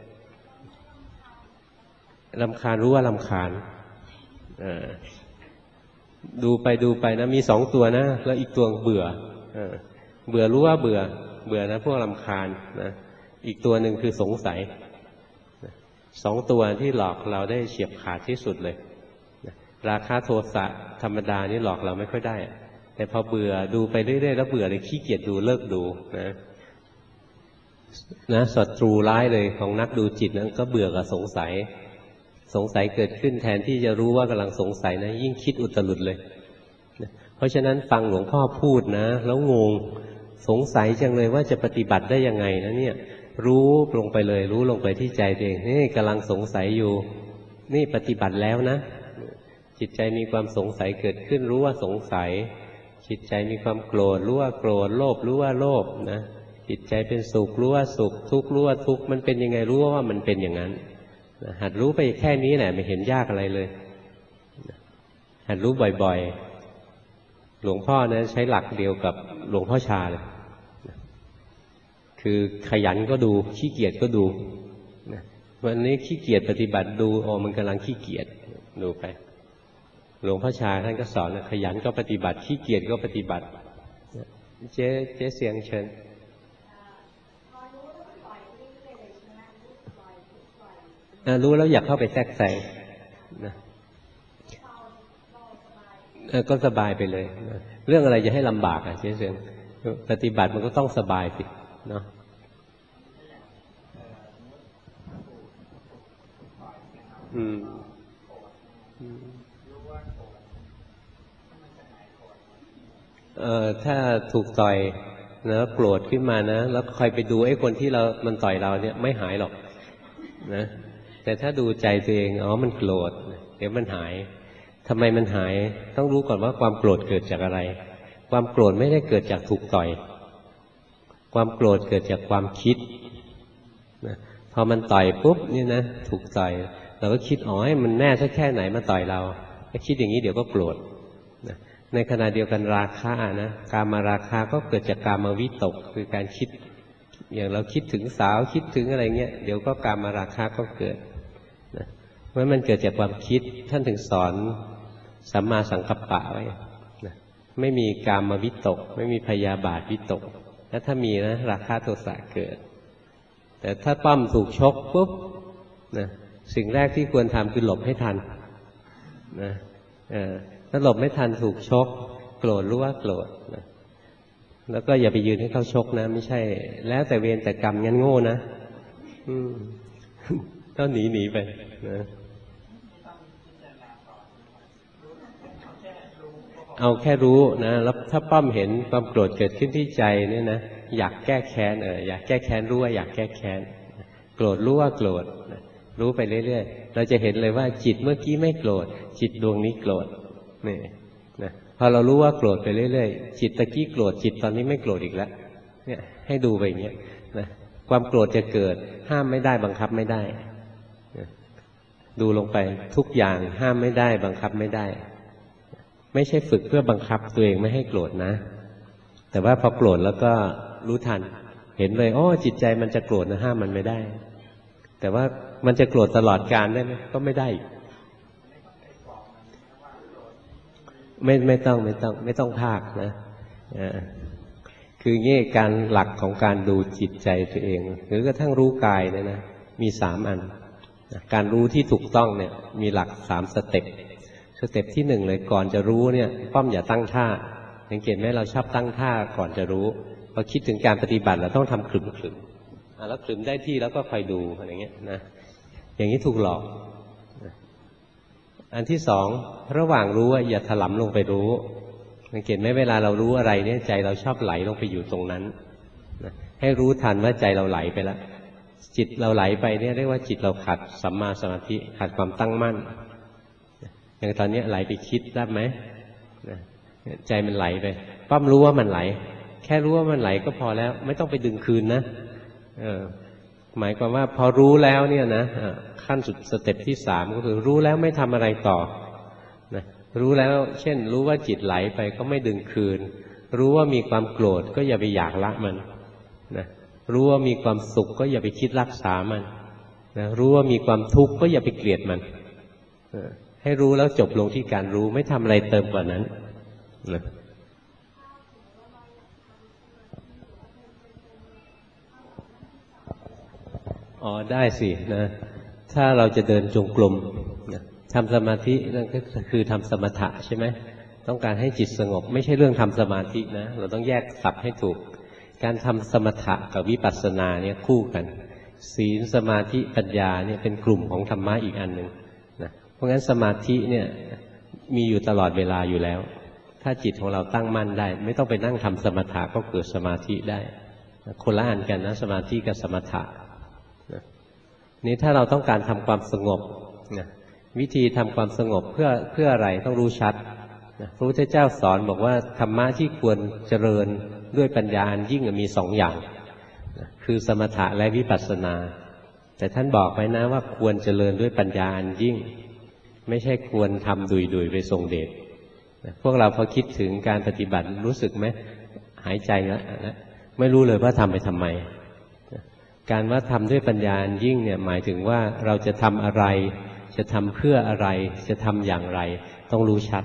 ๆรำคาญรู้ว่ารำคาญดูไปนะมีสองตัวนะแล้วอีกตัวเบื่อเบื่อรู้ว่าเบื่อนะพวกรำคาญนะอีกตัวหนึ่งคือสงสัยสองตัวที่หลอกเราได้เฉียบขาดที่สุดเลยราคะโทสะธรรมดานี่หลอกเราไม่ค่อยได้แต่พอเบื่อดูไปเรื่อยๆแล้วเบื่อเลยขี้เกียจดูเลิกดูนะศัตรูร้ายเลยของนักดูจิตนั้นก็เบื่อกับสงสัยเกิดขึ้นแทนที่จะรู้ว่ากำลังสงสัยนะยิ่งคิดอุตรุดเลยเพราะฉะนั้นฟังหลวงพ่อพูดนะแล้วงงสงสัยจังเลยว่าจะปฏิบัติได้ยังไงนะเนี่ยรู้ลงไปเลยรู้ลงไปที่ใจเองนี่กำลังสงสัยอยู่นี่ปฏิบัติแล้วนะจิตใจมีความสงสัยเกิดขึ้นรู้ว่าสงสัยจิตใจมีความโกรธรู้ว่าโกรธโลภรู้ว่าโลภนะจิตใจเป็นสุขรู้ว่าสุขทุกข์รู้ว่าทุกข์มันเป็นยังไงรู้ว่ามันเป็นอย่างนั้นหัดรู้ไปแค่นี้แหละไม่เห็นยากอะไรเลยหัดรู้บ่อยๆหลวงพ่อนะใช้หลักเดียวกับหลวงพ่อชาเลยคือขยันก็ดูขี้เกียจก็ดูวันนี้ขี้เกียจปฏิบัติดูมันกำลังขี้เกียจดูไปหลวงพ่อชาท่านก็สอนขยันก็ปฏิบัติขี้เกียจก็ปฏิบัติเจ๊เสียงเชิญรู้แล้วอยากเข้าไปแทรกแซงนะก็สบายไปเลยเรื่องอะไรจะให้ลำบากเจ๊เสียงปฏิบัติมันก็ต้องสบายสิเนาะถ้าถูกต่อยนะโกรธขึ้นมานะแล้วคอยไปดูไอ้คนที่มันต่อยเราเนี่ยไม่หายหรอกนะแต่ถ้าดูใจตัวเองมันโกรธเดี๋ยวมันหายทำไมมันหายต้องรู้ก่อนว่าความโกรธเกิดจากอะไรความโกรธไม่ได้เกิดจากถูกต่อยความโกรธเกิดจากความคิดนะพอมันต่อยปุ๊บนี่นะถูกต่อยเราก็คิดให้มันแน่สักแค่ไหนมาต่อยเราถ้าคิดอย่างนี้เดี๋ยวก็โกรธนะในขณะเดียวกันราคะนะกามราคะก็เกิดจากกามวิตกคือการคิดอย่างเราคิดถึงสาวคิดถึงอะไรเงี้ยเดี๋ยวก็กามราคะก็เกิดนะเพราะมันเกิดจากความคิดท่านถึงสอนสัมมาสังกัปปะไว้นะไม่มีกามวิตกไม่มีพยาบาทวิตกแล้วถ้ามีนะราคะโทสะเกิดแต่ถ้าปั้มถูกชกปุ๊บนะสิ่งแรกที่ควรทำคือหลบให้ทันนะถ้าหลบไม่ทันถูกชกโกรธรู้ว่าโกรธนะแล้วก็อย่าไปยืนให้เขาชกนะไม่ใช่แล้วแต่เวรแต่กรรมงั้นโง่นะก็หนีไปนะเอาแค่รู้นะแล้วถ้าปั้มเห็นความโกรธเกิดขึ้นที่ใจเนี่ยนะอยากแก้แค้นอยากแก้แค้นรู้ว่าอยากแก้แค้นโกรธรู้ว่าโกรธรู้ไปเรื่อยๆเราจะเห็นเลยว่าจิตเมื่อกี้ไม่โกรธจิตดวงนี้โกรธนี่นะพอเรารู้ว่าโกรธไปเรื่อยๆจิตตะกี้โกรธจิตตอนนี้ไม่โกรธอีกแล้วเนี่ยให้ดูไปอย่างเงี้ยนะความโกรธจะเกิดห้ามไม่ได้บังคับไม่ได้ดูลงไปทุกอย่างห้ามไม่ได้บังคับไม่ได้ไม่ใช่ฝึกเพื่อบังคับตัวเองไม่ให้โกรธนะแต่ว่าพอโกรธแล้วก็รู้ทันเห็นเลยจิตใจมันจะโกรธนะห้ามมันไม่ได้แต่ว่ามันจะโกรธตลอดกาลได้ไหมก็ไม่ได้ไม่ต้องภาคนะคืองี้การหลักของการดูจิตใจตัวเองหรือกระทั่งรู้กายเนี่ยนะมี3 อันการรู้ที่ถูกต้องเนี่ยมีหลัก3 สเต็ปที่1เลยก่อนจะรู้เนี่ยป้อมอย่าตั้งท่าสังเกตไหมเราชอบตั้งท่าก่อนจะรู้พอคิดถึงการปฏิบัติเราต้องทำขลุ่มแล้วขลุ่มได้ที่แล้วก็คอยดูอะไรเงี้ยนะอย่างนี้ถูกหลอกอันที่2ระหว่างรู้อย่าถลำลงไปรู้สังเกตไหมเวลาเรารู้อะไรเนี่ยใจเราชอบไหลลงไปอยู่ตรงนั้นนะให้รู้ทันว่าใจเราไหลไปแล้วจิตเราไหลไปเนี่ยเรียกว่าจิตเราขัดสัมมาสมาธิขัดความตั้งมั่นอย่างตอนนี้ไหลไปคิดได้ไหมใจมันไหลไปป้อมรู้ว่ามันไหลแค่รู้ว่ามันไหลก็พอแล้วไม่ต้องไปดึงคืนนะหมายความว่าพอรู้แล้วเนี่ยนะขั้นสุดสเต็ปที่3ก็คือรู้แล้วไม่ทำอะไรต่อนะรู้แล้วเช่นรู้ว่าจิตไหลไปก็ไม่ดึงคืนรู้ว่ามีความโกรธก็อย่าไปอยากละมันนะรู้ว่ามีความสุขก็อย่าไปคิดรักษามันนะรู้ว่ามีความทุกข์ก็อย่าไปเกลียดมันให้รู้แล้วจบลงที่การรู้ไม่ทำอะไรเติมกว่านั้นนะอ๋อได้สินะถ้าเราจะเดินจงกรมนะทำสมาธินั่นก็คือทำสมถะใช่ไหมต้องการให้จิตสงบไม่ใช่เรื่องทำสมาธินะเราต้องแยกศัพท์ให้ถูกการทำสมถะกับวิปัสสนาเนี่ยคู่กันศีลสมาธิปัญญาเนี่ยเป็นกลุ่มของธรรมะอีกอันหนึ่งนะเพราะงั้นสมาธิเนี่ยมีอยู่ตลอดเวลาอยู่แล้วถ้าจิตของเราตั้งมั่นได้ไม่ต้องไปนั่งทำสมถะก็เกิดสมาธิได้คนละอันกันนะสมาธิกับสมถะนี่ถ้าเราต้องการทำความสงบนะวิธีทำความสงบเพื่ออะไรต้องรู้ชัดนะพระพุทธเจ้าสอนบอกว่าธรรมะที่ควรเจริญด้วยปัญญาอันยิ่งมี2 อย่างนะคือสมถะและวิปัสสนาแต่ท่านบอกไว้นะว่าควรเจริญด้วยปัญญาอันยิ่งไม่ใช่ควรทำดุยๆไปทรงเดชนะพวกเราพอคิดถึงการปฏิบัติรู้สึกไหมหายใจแล้วไม่รู้เลยว่าทำไปทำไมการว่าทำด้วยปัญญายิ่งเนี่ยหมายถึงว่าเราจะทำอะไรจะทำเพื่ออะไรจะทำอย่างไรต้องรู้ชัด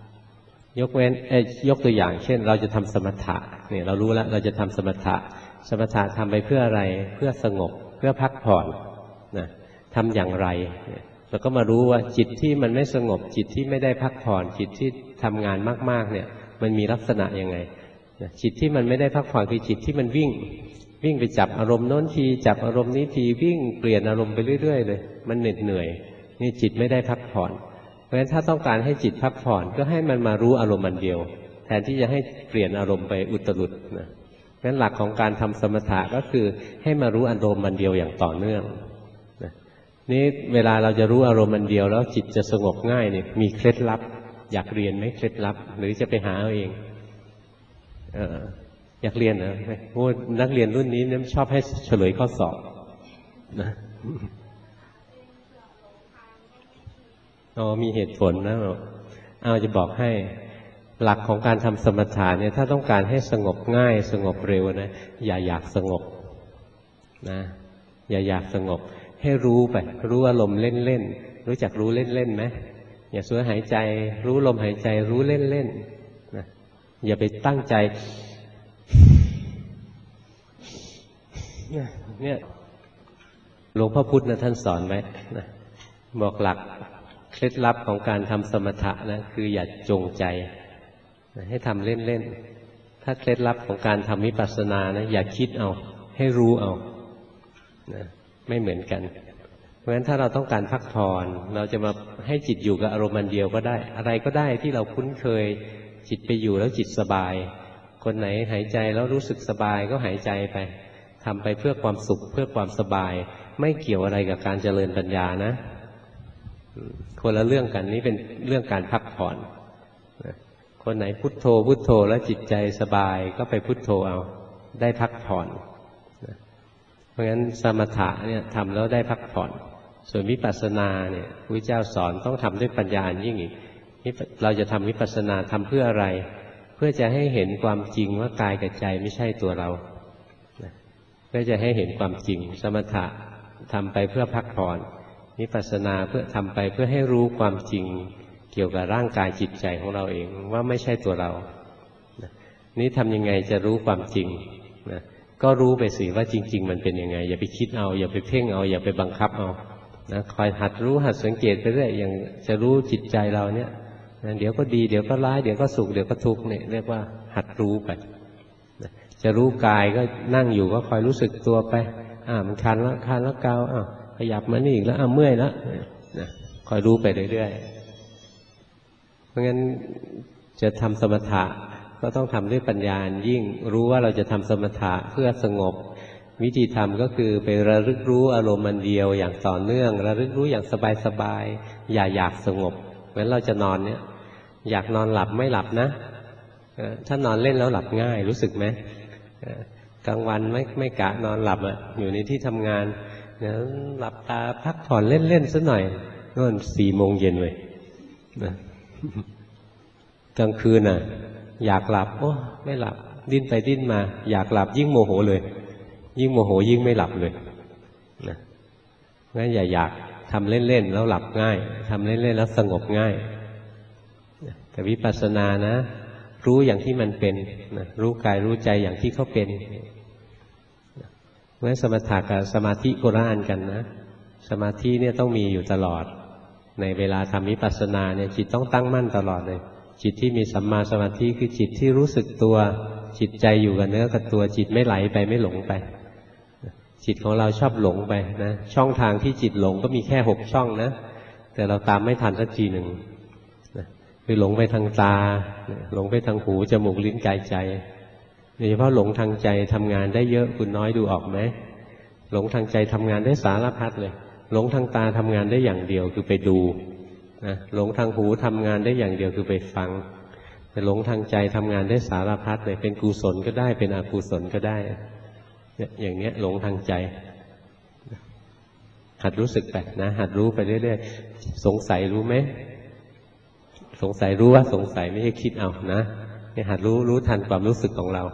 ยกตัวอย่างเช่นเราจะทำสมถะเนี่ยเรารู้แล้วเราจะทำสมถะทำไปเพื่ออะไรเพื่อสงบเพื่อพักผ่อนนะทำอย่างไรเราก็มารู้ว่าจิตที่มันไม่สงบจิตที่ไม่ได้พักผ่อนจิตที่ทำงานมากๆเนี่ยมันมีลักษณะยังไงจิตที่มันไม่ได้พักผ่อนคือจิตที่มันวิ่งไปจับอารมณ์โน้นทีจับอารมณ์นี้ทีวิ่งเปลี่ยนอารมณ์ไปเรื่อยๆเลยมันเหนื่อยนี่จิตไม่ได้พักผ่อนเพราะฉะนั้นถ้าต้องการให้จิตพักผ่อนก็ให้มันมารู้อารมณ์อันเดียวแทนที่จะให้เปลี่ยนอารมณ์ไปอุตรุดนะเพราะฉะนั้นหลักของการทำสมถะก็คือให้มารู้อารมณ์อันเดียวอย่างต่อเนื่องนะนี่เวลาเราจะรู้อารมณ์อันเดียวแล้วจิตจะสงบง่ายเนี่ยมีเคล็ดลับอยากเรียนไหมเคล็ดลับหรือจะไปหาเอาเองอยากเรียนนะโอ้นักเรียนรุ่นนี้เนี่ยชอบให้เฉลยข้อสอบนะมีเหตุผลนะเอาจะบอกให้หลักของการทำสมถะเนี่ยถ้าต้องการให้สงบง่ายสงบเร็วนะอย่าอยากสงบนะอย่าอยากสงบให้รู้ไปรู้อารมณ์เล่นๆรู้จักรู้เล่นๆไหมอย่าสูดหายใจรู้ลมหายใจรู้เล่นๆนะอย่าไปตั้งใจเนี่ยหลวงพ่อพุธนะท่านสอนไว้นะบอกหลักเคล็ดลับของการทำสมถะนะคืออย่าจงใจนะให้ทำเล่นๆถ้าเคล็ดลับของการทำวิปัสสนานะอย่าคิดเอาให้รู้เอานะไม่เหมือนกันเพราะฉะนั้นถ้าเราต้องการพักผ่อนเราจะมาให้จิตอยู่กับอารมณ์อันเดียวก็ได้อะไรก็ได้ที่เราคุ้นเคยจิตไปอยู่แล้วจิตสบายคนไหนหายใจแล้วรู้สึกสบายก็หายใจไปทำไปเพื่อความสุขเพื่อความสบายไม่เกี่ยวอะไรกับการเจริญปัญญานะคนละเรื่องกันนี้เป็นเรื่องการพักผ่อนคนไหนพุทโธพุทโธแล้วจิตใจสบายก็ไปพุทโธเอาได้พักผ่อนเพราะฉะนั้นสมถะเนี่ยทำแล้วได้พักผ่อนส่วนวิปัสสนาเนี่ยพระพุทธเจ้าสอนต้องทำด้วยปัญญายิ่งอีกเราจะทำวิปัสสนาทำเพื่ออะไรเพื่อจะให้เห็นความจริงว่ากายกับใจไม่ใช่ตัวเราเพื่อจะให้เห็นความจริงสมถะทำไปเพื่อพักผ่อนวิปัสสนาเพื่อทำไปเพื่อให้รู้ความจริงเกี่ยวกับร่างกายจิตใจของเราเองว่าไม่ใช่ตัวเรานี่ทำยังไงจะรู้ความจริงนะก็รู้ไปสิว่าจริงๆมันเป็นยังไงอย่าไปคิดเอาอย่าไปเพ่งเอาอย่าไปบังคับเอานะคอยหัดรู้หัดสังเกตไปเรื่อยอย่างจะรู้จิตใจเราเนี่ยนะเดี๋ยวก็ดีเดี๋ยวก็ร้ายเดี๋ยวก็สุขเดี๋ยวก็ทุกข์เนี่ยเรียกว่าหัดรู้ไปนะจะรู้กายก็นั่งอยู่ก็คอยรู้สึกตัวไปมันคันแล้วเกาขยับมานี่อีกแล้วเมื่อยแล้วนะคอยรู้ไปเรื่อยๆเพราะงั้นจะทำสมถะก็ต้องทำด้วยปัญญายิ่งรู้ว่าเราจะทำสมถะเพื่อสงบวิธีทำก็คือไประลึกรู้อารมณ์มันเดียวอย่างต่อเนื่องระลึกรู้อย่างสบายๆอย่าอยากสงบเหมือนเราจะนอนเนี่ยอยากนอนหลับไม่หลับนะถ้านอนเล่นแล้วหลับง่ายรู้สึกไหมกลางวันไม่กะนอนหลับอยู่ในที่ทำงานเนี่ยหลับตาพักผ่อนเล่นๆสักหน่อยนู่น4 โมงเย็นเลยนะกลางคืนอยากหลับโอ้ไม่หลับดิ้นไปดิ้นมาอยากหลับยิ่งโมโหเลยยิ่งโมโหยิ่งไม่หลับเลยนะงั้นอย่าอยากทำเล่นๆแล้วหลับง่ายทำเล่นๆแล้วสงบง่ายแต่วิปัสสนานะรู้อย่างที่มันเป็นนะรู้กายรู้ใจอย่างที่เขาเป็นงั้นสมถะกับสมาธิโคละอันกันนะสมาธิเนี่ยต้องมีอยู่ตลอดในเวลาทำวิปัสสนาเนี่ยจิตต้องตั้งมั่นตลอดเลยจิตที่มีสัมมาสมาธิคือจิตที่รู้สึกตัวจิตใจอยู่กับเนื้อกับตัวจิตไม่ไหลไปไม่หลงไปจิตของเราชอบหลงไปนะช่องทางที่จิตหลงก็มีแค่6 ช่องนะแต่เราตามไม่ทันสักทีหนึ่งคือหลงไปทางตาหลงไปทางหูจมูกลิ้นกายใจโดยเฉพาะหลงทางใจทำงานได้เยอะคุณน้อยดูออกไหมหลงทางใจทำงานได้สารพัดเลยหลงทางตาทำงานได้อย่างเดียวคือไปดูนะหลงทางหูทำงานได้อย่างเดียวคือไปฟังแต่หลงทางใจทำงานได้สารพัดเลยเป็นกุศลก็ได้เป็นอกุศลก็ได้เนี่ยอย่างเนี้ยหลงทางใจหัดรู้สึกไปนะหัดรู้ไปเรื่อยๆสงสัยรู้ไหมสงสัยรู้ว่าสงสัยไม่ใช่คิดเอานะให้หัดรู้ทันความรู้สึกของเรา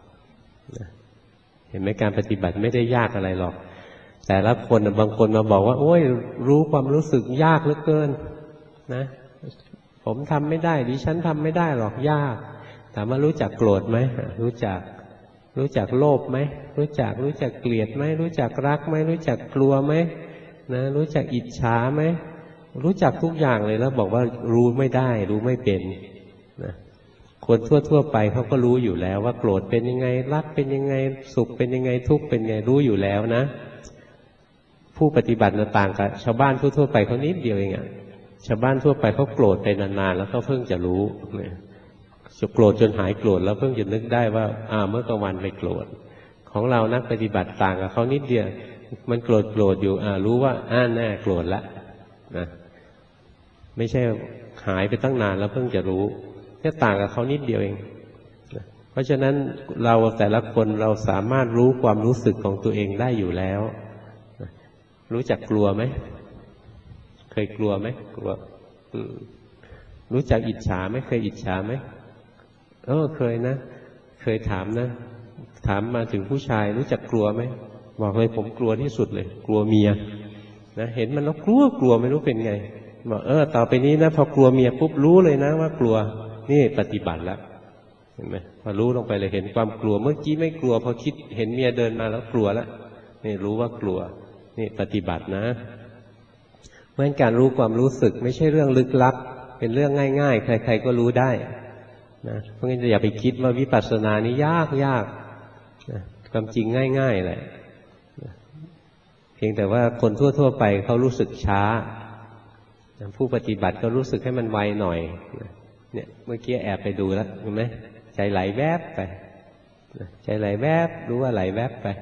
เห็นไหมการปฏิบัติไม่ได้ยากอะไรหรอกแต่ละคนบางคนมาบอกว่าโอ้ยรู้ความรู้สึกยากเหลือเกินนะผมทำไม่ได้ดิฉันทำไม่ได้หรอกยากถามว่ารู้จักโกรธไหมรู้จักโลภไหมรู้จักเกลียดไหมรู้จักรักไหมรู้จักกลัวไหมนะรู้จักอิจฉาไหมรู้จักทุกอย่างเลยแล้วบอกว่ารู้ไม่ได้รู้ไม่เป็นนะคนทั่วไปเขาก็รู้อยู่แล้วว่าโกรธเป็นยังไงรักเป็นยังไงสุขเป็นยังไงทุกข์เป็นยังไงรู้อยู่แล้วนะผู้ปฏิบัติต่างกับชาวบ้านทั่วไปเขานิดเดียวเองชาวบ้านทั่วไปเขาโกรธไปนานๆแล้วเขาเพิ่งจะรู้จะโกรธจนหายโกรธแล้วเพิ่งจะนึกได้ว่าเมื่อกลางวันไปโกรธของเรานักปฏิบัติต่างกับเขานิดเดียวมันโกรธอยู่รู้ว่าแน่โกรธแล้วนะไม่ใช่หายไปตั้งนานแล้วเพิ่งจะรู้แค่ต่างกับเขานิดเดียวเองเพราะฉะนั้นเราแต่ละคนเราสามารถรู้ความรู้สึกของตัวเองได้อยู่แล้วรู้จักกลัวไหมเคยกลัวไหมกลัวรู้จักอิจฉาไหมเคยอิจฉาไหมเคยนะเคยถามนะถามมาถึงผู้ชายรู้จักกลัวไหมบอกเลยผมกลัวที่สุดเลยกลัวเมียนะเห็นมันแล้วกลัวไม่รู้เป็นไงบอกต่อไปนี้นะพอกลัวเมียปุ๊บรู้เลยนะว่ากลัวนี่ปฏิบัติแล้วเห็นไหมพอรู้ลงไปเลยเห็นความกลัวเมื่อกี้ไม่กลัวพอคิดเห็นเมียเดินมาแล้วกลัวแล้วนี่รู้ว่ากลัวนี่ปฏิบัตินะเพราะฉะนั้นการรู้ความรู้สึกไม่ใช่เรื่องลึกลับเป็นเรื่องง่ายๆใครๆก็รู้ได้นะเพราะงั้นอย่าไปคิดว่าวิปัสสนานี้ยากนะความจริงง่ายๆแหละเพียงแต่ว่าคนทั่วไปเขารู้สึกช้าผู้ปฏิบัติก็รู้สึกให้มันไวหน่อยเนี่ยเมื่อกี้แอบไปดูแล้วเห็นไหมใจไหลแวบไปใจไหลแวบรู้ว่าไหลแวบไป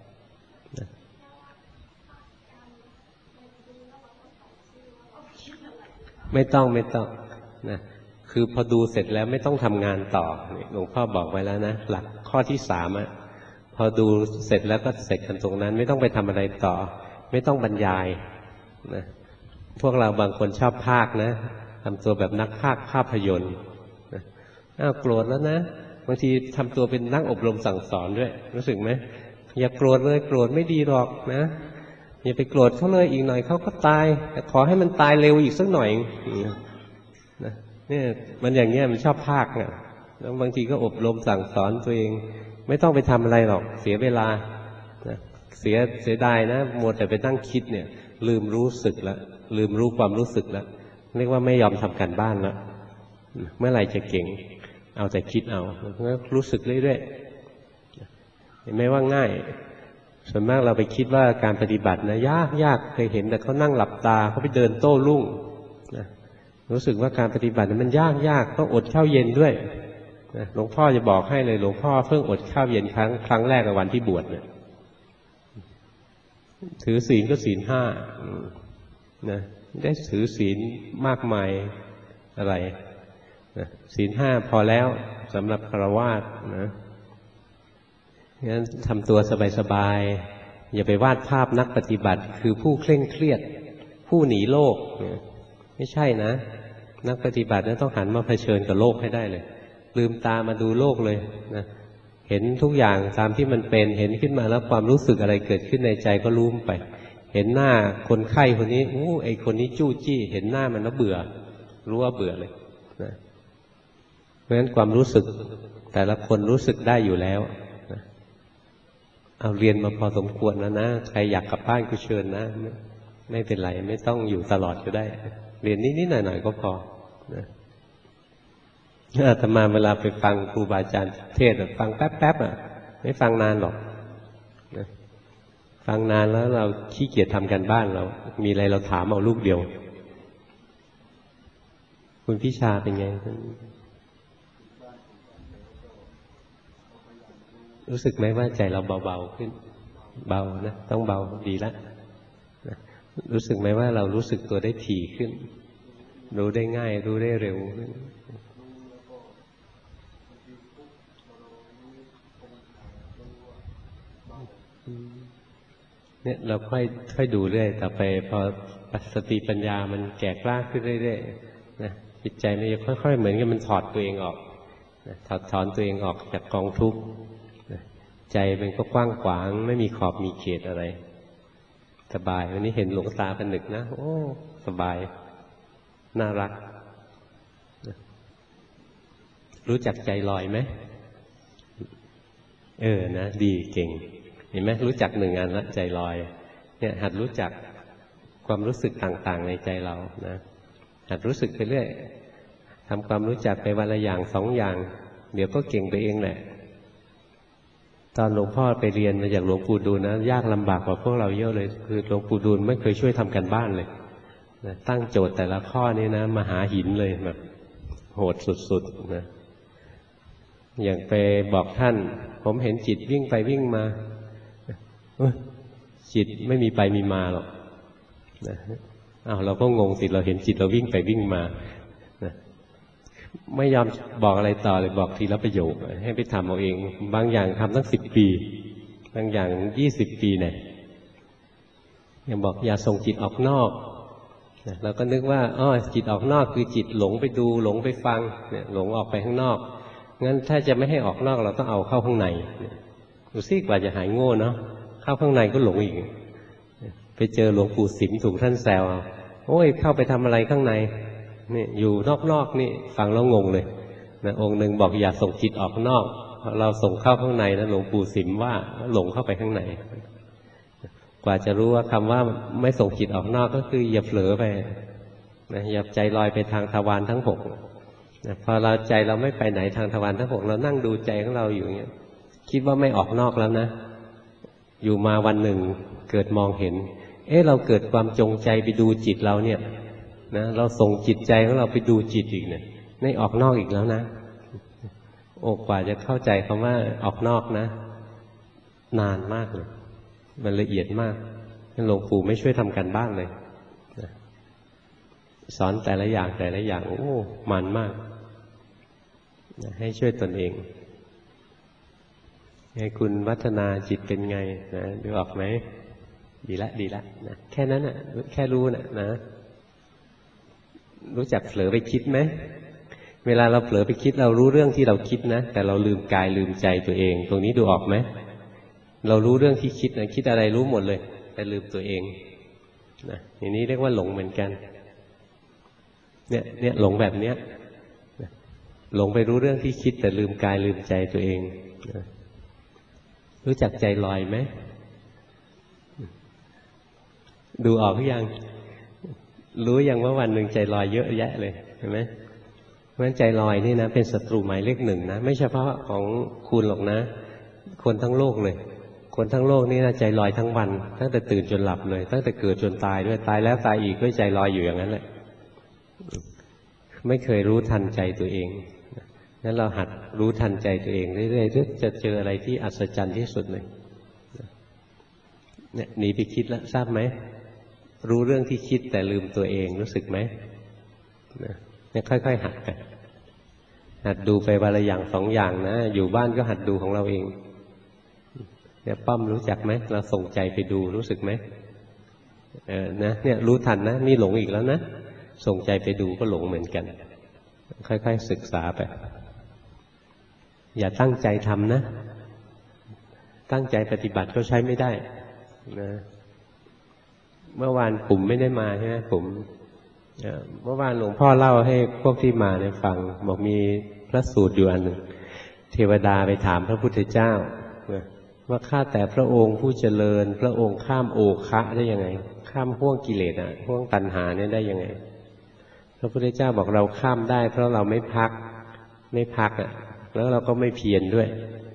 ไม่ต้องนะคือพอดูเสร็จแล้วไม่ต้องทำงานต่อหลวงพ่อบอกไว้แล้วนะหลักข้อที่3พอดูเสร็จแล้วก็เสร็จกันตรงนั้นไม่ต้องไปทำอะไรต่อไม่ต้องบรรยายนะพวกเราบางคนชอบพากย์นะทำตัวแบบนักพากย์ภาพยนตร์โกรธแล้วนะบางทีทำตัวเป็นนักอบรมสั่งสอนด้วยรู้สึกไหมอย่าโกรธเลยโกรธไม่ดีหรอกนะอย่าไปโกรธเขาเลยอีกหน่อยเขาก็ตายแต่ขอให้มันตายเร็วอีกสักหน่อยนะเนี่ยมันอย่างเงี้ยมันชอบพากย์แล้วบางทีก็อบรมสั่งสอนตัวเองไม่ต้องไปทำอะไรหรอกเสียเวลานะเสียดายนะมัวแต่ไปตั้งคิดเนี่ยลืมรู้สึกแล้วลืมรู้ความรู้สึกแล้วเรียกว่าไม่ยอมทำการบ้านแล้วเมื่อไหร่จะเก่งเอาแต่คิดเอารู้สึกเรื่อยๆเห็นไหมว่าง่ายส่วนมากเราไปคิดว่าการปฏิบัตินะยากเคยเห็นแต่เขานั่งหลับตาเขาไปเดินโต้รุ่งนะรู้สึกว่าการปฏิบัติมันยากต้องอดข้าวเย็นด้วยนะหลวงพ่อจะบอกให้เลยหลวงพ่อเพิ่งอดข้าวเย็นครั้งแรกในวันที่บวชเนี่ยถือศีลก็ศีล5นะได้ถือศีลมากมายอะไรนะศีล5พอแล้วสำหรับฆราวาสนะงั้นทำตัวสบายๆอย่าไปวาดภาพนักปฏิบัติคือผู้เคร่งเครียดผู้หนีโลกไม่ใช่นะนักปฏิบัติต้องหันมาเผชิญกับโลกให้ได้เลยลืมตามาดูโลกเลยนะเห็นทุกอย่างตามที่มันเป็นเห็นขึ้นมาแล้วความรู้สึกอะไรเกิดขึ้นในใจก็รู้ไปเห็นหน้าคนไข้คนนี้ไอ้คนนี้จู้จี้เห็นหน้ามันแล้วเบื่อรู้ว่าเบื่อเลยนะเพราะฉะนั้นความรู้สึกแต่ละคนรู้สึกได้อยู่แล้วนะเอาเรียนมาพอสมควรแล้วนะใครอยากกลับบ้านก็เชิญนะไม่เป็นไรไม่ต้องอยู่ตลอดก็ได้เรียนนิดๆหน่อยๆก็พอนะอาตมาเวลาไปฟังครูบาอาจารย์เทศฟังแป๊บๆไม่ฟังนานหรอกนะฟังนานแล้วเราขี้เกียจทำกันบ้านเรามีอะไรเราถามเอาลูกเดียวคุณพิชาเป็นไงรู้สึกไหมว่าใจเราเบาๆขึ้นเบานะต้องเบาดีละนะรู้สึกไหมว่าเรารู้สึกตัวได้ถี่ขึ้นรู้ได้ง่ายรู้ได้เร็วขึ้นเนี่ยเราค่อยดูเรื่อยต่อไปพอสติปัญญามันแก่กล้าขึ้นเรื่อยๆนะจิตใจมันจะค่อยๆเหมือนกับมันถอดตัวเองออกนะถอนตัวเองออกจากกองทุกข์นะใจมันก็กว้างขวางไม่มีขอบมีเขตอะไรสบายวันนี้เห็นหลวงตาผนึกนะโอ้สบายน่ารักนะรู้จักใจลอยไหมนะดีเก่งเห็นไหมรู้จักหนึ่งอันละใจลอยเนี่ยหัดรู้จักความรู้สึกต่างๆในใจเรานะหัดรู้สึกไปเรื่อยทำความรู้จักไปวันละอย่าง2 อย่างเดี๋ยวก็เก่งไปเองแหละตอนหลวงพ่อไปเรียนมาจากหลวงปู่ดูลนะยากลำบากกว่าพวกเราเยอะเลยคือหลวงปู่ดูลไม่เคยช่วยทำกันบ้านเลยนะตั้งโจทย์แต่ละข้อนี้นะมหาหินเลยแบบโหดสุดๆนะอย่างไปบอกท่านผมเห็นจิตวิ่งไปวิ่งมาจิตไม่มีไปมีมาหรอกนะเราก็งงสิเราเห็นจิตเราวิ่งไปวิ่งมานะไม่ยอมบอกอะไรต่อเลยบอกทีละประโยคให้ไปทำเอาเองบางอย่างทำตั้ง10 ปีบางอย่าง20 ปีเนี่ยยังบอกอย่าส่งจิตออกนอกนะเราก็นึกว่าจิตออกนอกคือจิตหลงไปดูหลงไปฟังเนี่ยหลงออกไปข้างนอกงั้นถ้าจะไม่ให้ออกนอกเราต้องเอาเข้าข้างในดูสิกว่าจะหายโง่เนาะเข้าข้างในก็หลงอีกไปเจอหลวงปู่สิมถูกท่านแซวโอ้ยเข้าไปทำอะไรข้างในนี่อยู่นอกนี่ฟังแล้วงงเลยนะองค์หนึ่งบอกอย่าส่งจิตออกนอกเราส่งเข้าข้างในนะหลวงปู่สิมว่าหลงเข้าไปข้างในกว่าจะรู้ว่าคำว่าไม่ส่งจิตออกนอกก็คืออย่าเผลอไปนะอย่าใจลอยไปทางทวารทั้ง6นะพอเราใจเราไม่ไปไหนทางทวารทั้ง6เรานั่งดูใจของเราอยู่อย่างเงี้ยคิดว่าไม่ออกนอกแล้วนะอยู่มาวันหนึ่งเกิดมองเห็นเราเกิดความจงใจไปดูจิตเราเนี่ยนะเราส่งจิตใจของเราไปดูจิตอีกเนี่ยไม่ออกนอกอีกแล้วนะกว่าจะเข้าใจคำว่าออกนอกนะนานมากเลยมันละเอียดมากหลวงปู่ไม่ช่วยทำการบ้านเลยนะสอนแต่ละอย่างมันมากนะให้ช่วยตนเองให้คุณวัฒนาจิตเป็นไงนะดูออกไหมดีละนะแค่นั้นน่ะแค่รู้นะรู้จักเผลอไปคิดไหมเวลาเราเผลอไปคิดเรารู้เรื่องที่เราคิดนะแต่เราลืมกายลืมใจตัวเองตรงนี้ดูออกไหมเรารู้เรื่องที่คิดนะคิดอะไรรู้หมดเลยแต่ลืมตัวเองนะอย่างนี้เรียกว่าหลงเหมือนกันเนี่ยหลงแบบเนี้ยหลงไปรู้เรื่องที่คิดแต่ลืมกายลืมใจตัวเองรู้จักใจลอยไหมดูออกหรือยังรู้ยังว่าวันหนึ่งใจลอยเยอะแยะเลยเห็นไหมเพราะฉะนั้นใจลอยนี่นะเป็นศัตรูหมายเลขหนึ่งนะไม่เฉพาะของคุณหรอกนะคนทั้งโลกเลยคนทั้งโลกนี่นะใจลอยทั้งวันตั้งแต่ตื่นจนหลับเลยตั้งแต่เกิดจนตายด้วยตายแล้วตายอีกด้วยใจลอยอยู่อย่างนั้นแหละไม่เคยรู้ทันใจตัวเองงั้นเราหัดรู้ทันใจตัวเองเรื่อยๆจะเจออะไรที่อัศจรรย์ที่สุดเลยเนี่ยหนีไปคิดแล้วทราบไหมรู้เรื่องที่คิดแต่ลืมตัวเองรู้สึกไหมเนี่ยค่อยๆหัดไปหัดดูไปวันละอย่าง2 อย่างนะอยู่บ้านก็หัดดูของเราเองเนี่ยป้อมรู้จักไหมเราส่งใจไปดูรู้สึกไหมนะเนี่ยรู้ทันนะนี่หลงอีกแล้วนะส่งใจไปดูก็หลงเหมือนกันค่อยๆศึกษาไปอย่าตั้งใจทำนะตั้งใจปฏิบัติก็ใช้ไม่ได้นะเมื่อวานผมไม่ได้มาใช่ไหมผมเมื่อวานหลวงพ่อเล่าให้พวกที่มาเนี่ยฟังบอกมีพระสูตรอยู่อันหนึ่งเทวดาไปถามพระพุทธเจ้าว่าข้าแต่พระองค์ผู้เจริญพระองค์ข้ามโอคะได้ยังไงข้ามห่วงกิเลสห่วงตัณหาเนี่ยได้ยังไงพระพุทธเจ้าบอกเราข้ามได้เพราะเราไม่พักแล้วเราก็ไม่เพียรด้วย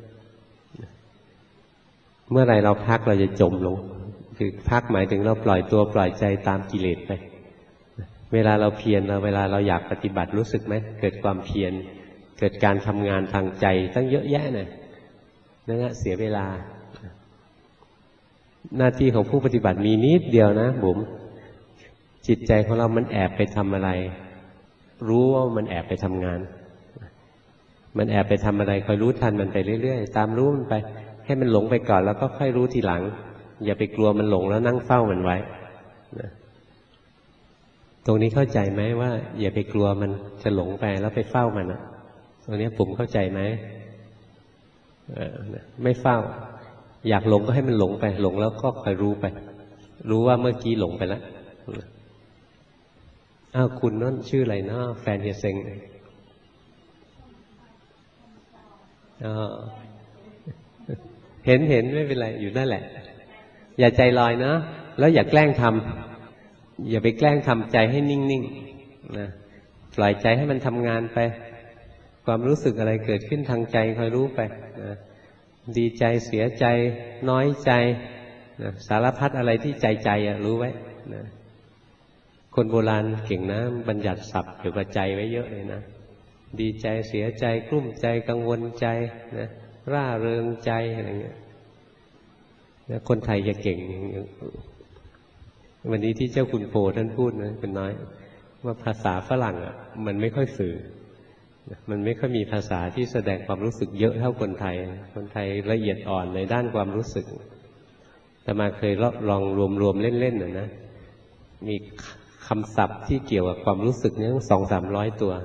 เมื่อไรเราพักเราจะจมลงคือพักหมายถึงเราปล่อยตัวปล่อยใจตามกิเลสไปเวลาเราเพียรเวลาเราอยากปฏิบัติรู้สึกไหมเกิดความเพียรเกิดการทำงานทางใจตั้งเยอะแยะเนี่ยนั่นแหละเสียเวลาหน้าที่ของผู้ปฏิบัติมีนิดเดียวนะบุ๋มจิตใจของเรามันแอบไปทำอะไรรู้ว่ามันแอบไปทำงานมันแอบไปทำอะไรคอยรู้ทันมันไปเรื่อยๆตามรู้มันไปให้มันหลงไปก่อนแล้วก็ค่อยรู้ทีหลังอย่าไปกลัวมันหลงแล้วนั่งเฝ้ามันไว้นะตรงนี้เข้าใจไหมว่าอย่าไปกลัวมันจะหลงไปแล้วไปเฝ้ามันนะตรงนี้ผมเข้าใจไหมไม่เฝ้าอยากหลงก็ให้มันหลงไปหลงแล้วก็คอยรู้ไปรู้ว่าเมื่อกี้หลงไปแล้วอ้าวคุณนั่นชื่ออะไรเนาะแฟนเฮียเซ็งเห็นไม่เป็นไรอยู่นั่นแหละอย่าใจลอยนะแล้วอย่าแกล้งทำอย่าไปแกล้งทำใจให้นิ่งๆนะปล่อยใจให้มันทำงานไปความรู้สึกอะไรเกิดขึ้นทางใจคอยรู้ไปนะดีใจเสียใจน้อยใจนะสารพัดอะไรที่ใจรู้ไว้นะคนโบราณเก่งนะบัญญัติศัพท์เกี่ยวกับใจไว้เยอะเลยนะดีใจเสียใจกลุ้มใจกังวลใจนะร่าเริงใจอะไรเงี้ยคนไทยจะเก่งวันนี้ที่เจ้าคุณโพท่านพูดนะเป็นน้อยว่าภาษาฝรั่งมันไม่ค่อยสื่อมันไม่ค่อยมีภาษาที่แสดงความรู้สึกเยอะเท่าคนไทยละเอียดอ่อนในด้านความรู้สึกแต่มาเคยลองรวมเล่นๆนะมีคำศัพท์ที่เกี่ยวกับความรู้สึกเนี่ย200-300 ตัว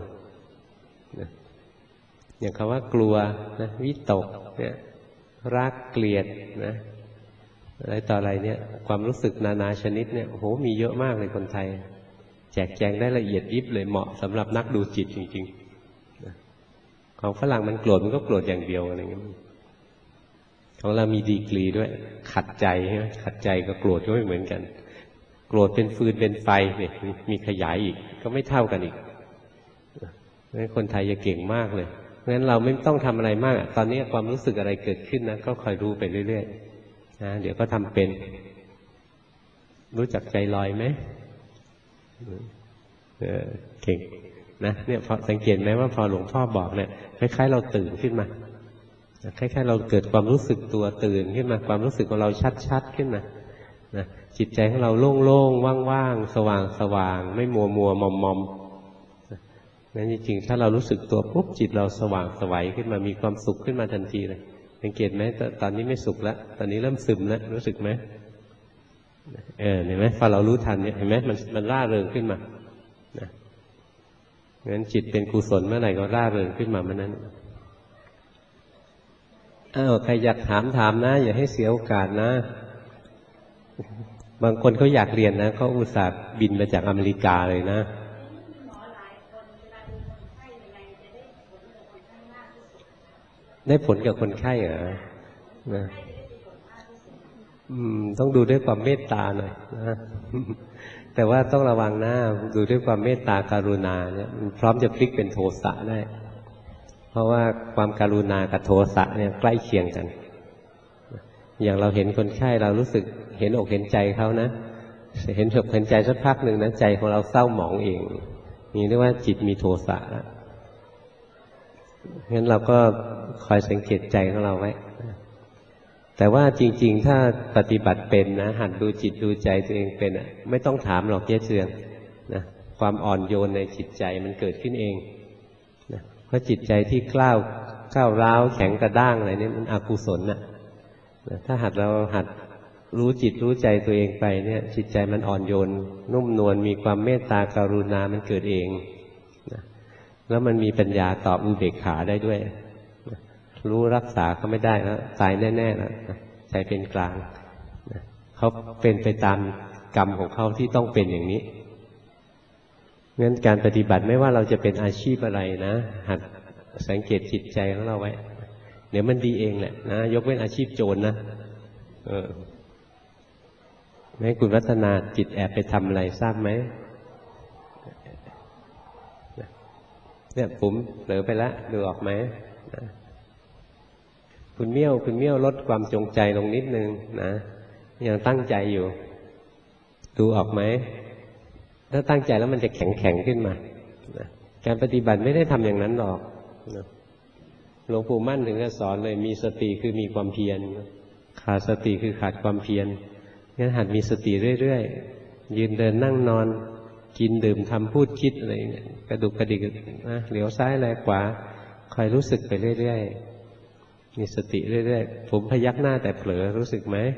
อย่างคำว่ากลัวนะวิตกเนี่ยรักเกลียดนะอะไรต่ออะไรเนี่ยความรู้สึกนานาชนิดเนี่ยโอ้โหมีเยอะมากเลยคนไทยแจกแจงได้ละเอียดยิบเลยเหมาะสำหรับนักดูจิตจริงๆของฝรั่งมันโกรธมันก็โกรธอย่างเดียวอะไรเงี้ยของเรามีดีกรีด้วยขัดใจใช่ไหมขัดใจกับโกรธก็ไม่เหมือนกันโกรธเป็นฟืนเป็นไฟเนี่ยมีขยายอีกก็ไม่เท่ากันอีกงั้นคนไทยจะเก่งมากเลยงั้นเราไม่ต้องทำอะไรมากตอนนี้ความรู้สึกอะไรเกิดขึ้นนะก็คอยรู้ไปเรื่อยๆนะเดี๋ยวก็ทำเป็นรู้จักใจลอยไหมเก่งนะเนี่ยพอสังเกตไหมว่าพอหลวงพ่อบอกเนี่ยคล้ายๆเราตื่นขึ้นมาคล้ายๆเราเกิดความรู้สึกตัวตื่นขึ้นมาความรู้สึกของเราชัดๆขึ้นมานะจิตใจของเราโล่งๆว่างๆสว่างๆไม่มัวมอมนั่นจริงๆถ้าเรารู้สึกตัวปุ๊บจิตเราสว่างสวัยขึ้นมามีความสุขขึ้นมาทันทีเลยสังเกตไหมตอนนี้ไม่สุขแล้วตอนนี้เริ่มซึมแล้วรู้สึกไหมเห็นไหมพอเรารู้ทันเนี่ยเห็นไหมมันร่าเริงขึ้นมานะงั้นจิตเป็นกุศลเมื่อไหร่ก็ร่าเริงขึ้นมาเมื่อนั้นใครอยากถามนะอย่าให้เสียโอกาสนะบางคนเขาอยากเรียนนะเขาอุตส่าห์บินมาจากอเมริกาเลยนะได้ผลกับคนไข้เหรอนะต้องดูด้วยความเมตตาหน่อยนะแต่ว่าต้องระวังนะดูด้วยความเมตตาการุณาเนี่ยมันพร้อมจะพลิกเป็นโทสะได้เพราะว่าความการุณากับโทสะเนี่ยใกล้เคียงกันอย่างเราเห็นคนไข้เรารู้สึกเห็นอกเห็นใจเขานะเห็นอกเห็นใจสักพักหนึ่งนะใจของเราเศร้าหมองเองนี่เรียกว่าจิตมีโทสะแล้วงั้นเราก็คอยสังเกตใจของเราไว้แต่ว่าจริงๆถ้าปฏิบัติเป็นนะหัดดูจิตดูใจตัวเองเป็นไม่ต้องถามหรอกเจ๊เชืองนะความอ่อนโยนในจิตใจมันเกิดขึ้นเองนะเพราะจิตใจที่ก้าวร้าวแข็งกระด้างอะไรนี่มันอกุศลนะถ้าเราหัดรู้จิตรู้ใจตัวเองไปเนี่ยจิตใจมันอ่อนโยนนุ่มนวลมีความเมตตากรุณามันเกิดเองนะแล้วมันมีปัญญาตอบอุเบกขาได้ด้วยรู้รักษาเขาไม่ได้แล้วตายแน่ๆแล้วใจเป็นกลางเขาเป็นไปตามกรรมของเขาที่ต้องเป็นอย่างนี้งั้นการปฏิบัติไม่ว่าเราจะเป็นอาชีพอะไรนะหัดสังเกตจิตใจของเราไว้เดี๋ยวมันดีเองแหละนะยกเว้นอาชีพโจรนะแม้คุณวัฒนาจิตแอบไปทำอะไรทราบไหมเนี่ยผมเผลอไปแล้วดูออกไหมคุณเมี่ยวลดความจงใจลงนิดนึงนะยังตั้งใจอยู่ดูออกไหมถ้าตั้งใจแล้วมันจะแข็งขึ้นมาการปฏิบัติไม่ได้ทำอย่างนั้นหรอกหลวงปู่มั่นถึงจะสอนเลยมีสติคือมีความเพียรขาดสติคือขาดความเพียรงั้นหัดมีสติเรื่อยๆยืนเดินนั่งนอนกินดื่มทำพูดคิดอะไรเนี่ยกระดุกกระดิกนะเหลียวซ้ายแลขวาคอยรู้สึกไปเรื่อยๆมีสติเรื่อยๆผมพยักหน้าแต่เผลอรู้สึกไหม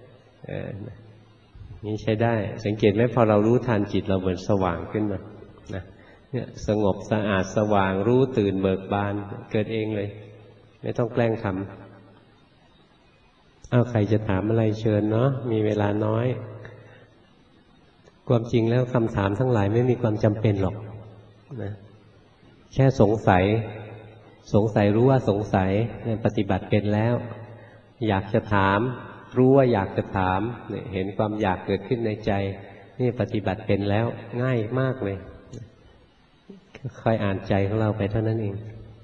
นี่ใช้ได้สังเกตไหมพอเรารู้ทันจิตเราเหมือนสว่างขึ้นมานะเนี่ยสงบสะอาดสว่างรู้ตื่นเบิกบานเกิดเองเลยไม่ต้องแกล้งทำเอาใครจะถามอะไรเชิญเนาะมีเวลาน้อยความจริงแล้วคำถามทั้งหลายไม่มีความจำเป็นหรอกนะแค่สงสัยรู้ว่าสงสัยปฏิบัติเป็นแล้วอยากจะถามรู้ว่าอยากจะถามเห็นความอยากเกิดขึ้นในใจนี่ปฏิบัติเป็นแล้วง่ายมากเลยค่อยอ่านใจของเราไปเท่านั้นเอง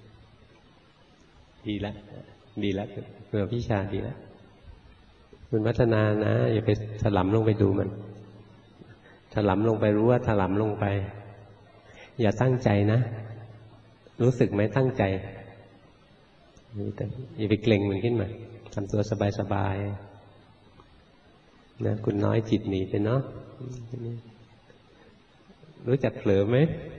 ดีแล้วเพื่อพิชาดีแล้วคุณพัฒนานะอย่าไปถลำลงไปดูมันถลำลงไปรู้ว่าถลำลงไปอย่าตั้งใจนะรู้สึกไหมตั้งใจอย่าไปเกร็งมันขึ้นมาทำตัวสบายๆนะคุณน้อยจิตหนีไปเนาะรู้จักเผลอไหม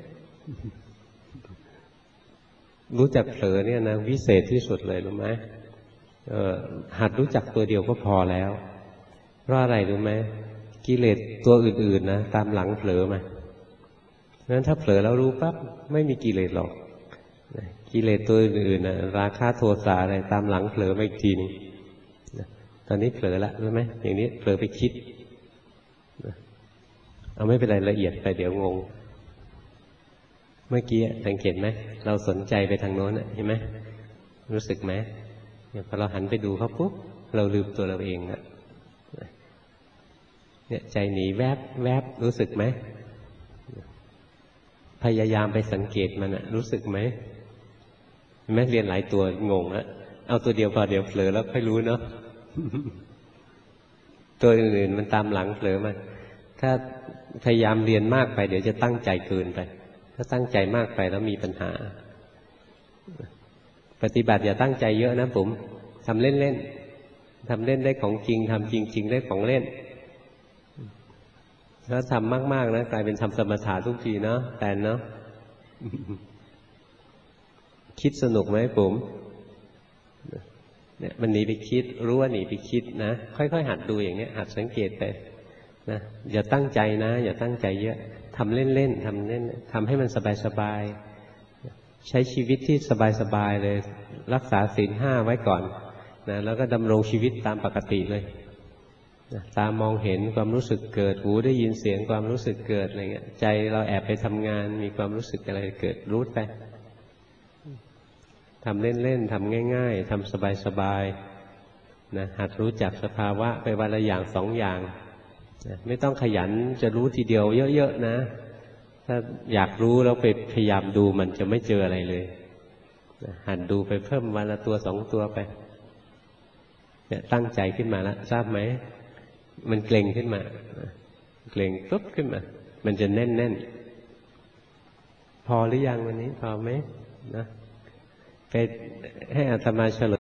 รู้จักเผลอเนี่ยนะวิเศษที่สุดเลยรู้ไหมหัดรู้จักตัวเดียวก็พอแล้วเพราะอะไรรู้ไหมกิเลสตัวอื่นๆนะตามหลังเผลอมาเพราะฉะนั้นถ้าเผลอแล้วรู้ปั๊บไม่มีกิเลสหรอกกิเลสตัวอื่นๆนะราคะโทสะอะไรตามหลังเผลอไปอีกทีนึงตอนนี้เผลอละรู้ไหมอย่างนี้เผลอไปคิดเอาไม่เป็นไรละเอียดไปเดี๋ยวงงเมื่อกี้สังเกตไหมเราสนใจไปทางโน้นเห็นไหมรู้สึกไหมพอเราหันไปดูเขาปุ๊บเราลืมตัวเราเองนะเนี่ยใจหนีแวบรู้สึกไหมพยายามไปสังเกตมันรู้สึกไหมแม้เรียนหลายตัวงงแล้วเอาตัวเดียวพอเดี๋ยวเผลอแล้วค่อยรู้เนาะ ตัวอื่นๆมันตามหลังเผลอมาถ้าพยายามเรียนมากไปเดี๋ยวจะตั้งใจเกินไปถ้าตั้งใจมากไปแล้วมีปัญหาปฏิบัติอย่าตั้งใจเยอะนะผมทำเล่นๆทำเล่นได้ของจริงทำจริงๆได้ของเล่นถ้าทำมากๆนะกลายเป็นทำสมถะทุกทีเนาะแต่เนาะ คิดสนุกไหมผมเนี่ยมันหนีไปคิดรู้ว่าหนีไปคิดนะค่อยๆหัดดูอย่างเนี้ยหัดสังเกตไปนะอย่าตั้งใจนะอย่าตั้งใจเยอะทำเล่นๆทำให้มันสบายๆใช้ชีวิตที่สบายๆเลยรักษาศีล 5ไว้ก่อนนะแล้วก็ดำรงชีวิตตามปกติเลยตามองเห็นความรู้สึกเกิดหูได้ยินเสียงความรู้สึกเกิดอะไรเงี้ยใจเราแอบไปทำงานมีความรู้สึกอะไรเกิดรู้ไปทำเล่นๆทำง่ายๆทำสบายๆนะหัดรู้จักสภาวะไปวันละอย่างสองอย่างนะไม่ต้องขยันจะรู้ทีเดียวเยอะๆนะถ้าอยากรู้แล้วไปพยายามดูมันจะไม่เจออะไรเลยนะหัดดูไปเพิ่มวันละตัวสองตัวไปเนี่ยตั้งใจขึ้นมาแล้วทราบไหมมันเกร็งขึ้นมาเกร็งปุ๊บขึ้นมามันจะแน่นๆพอหรือยังวันนี้พอไหมนะไปให้อาตมาเฉลย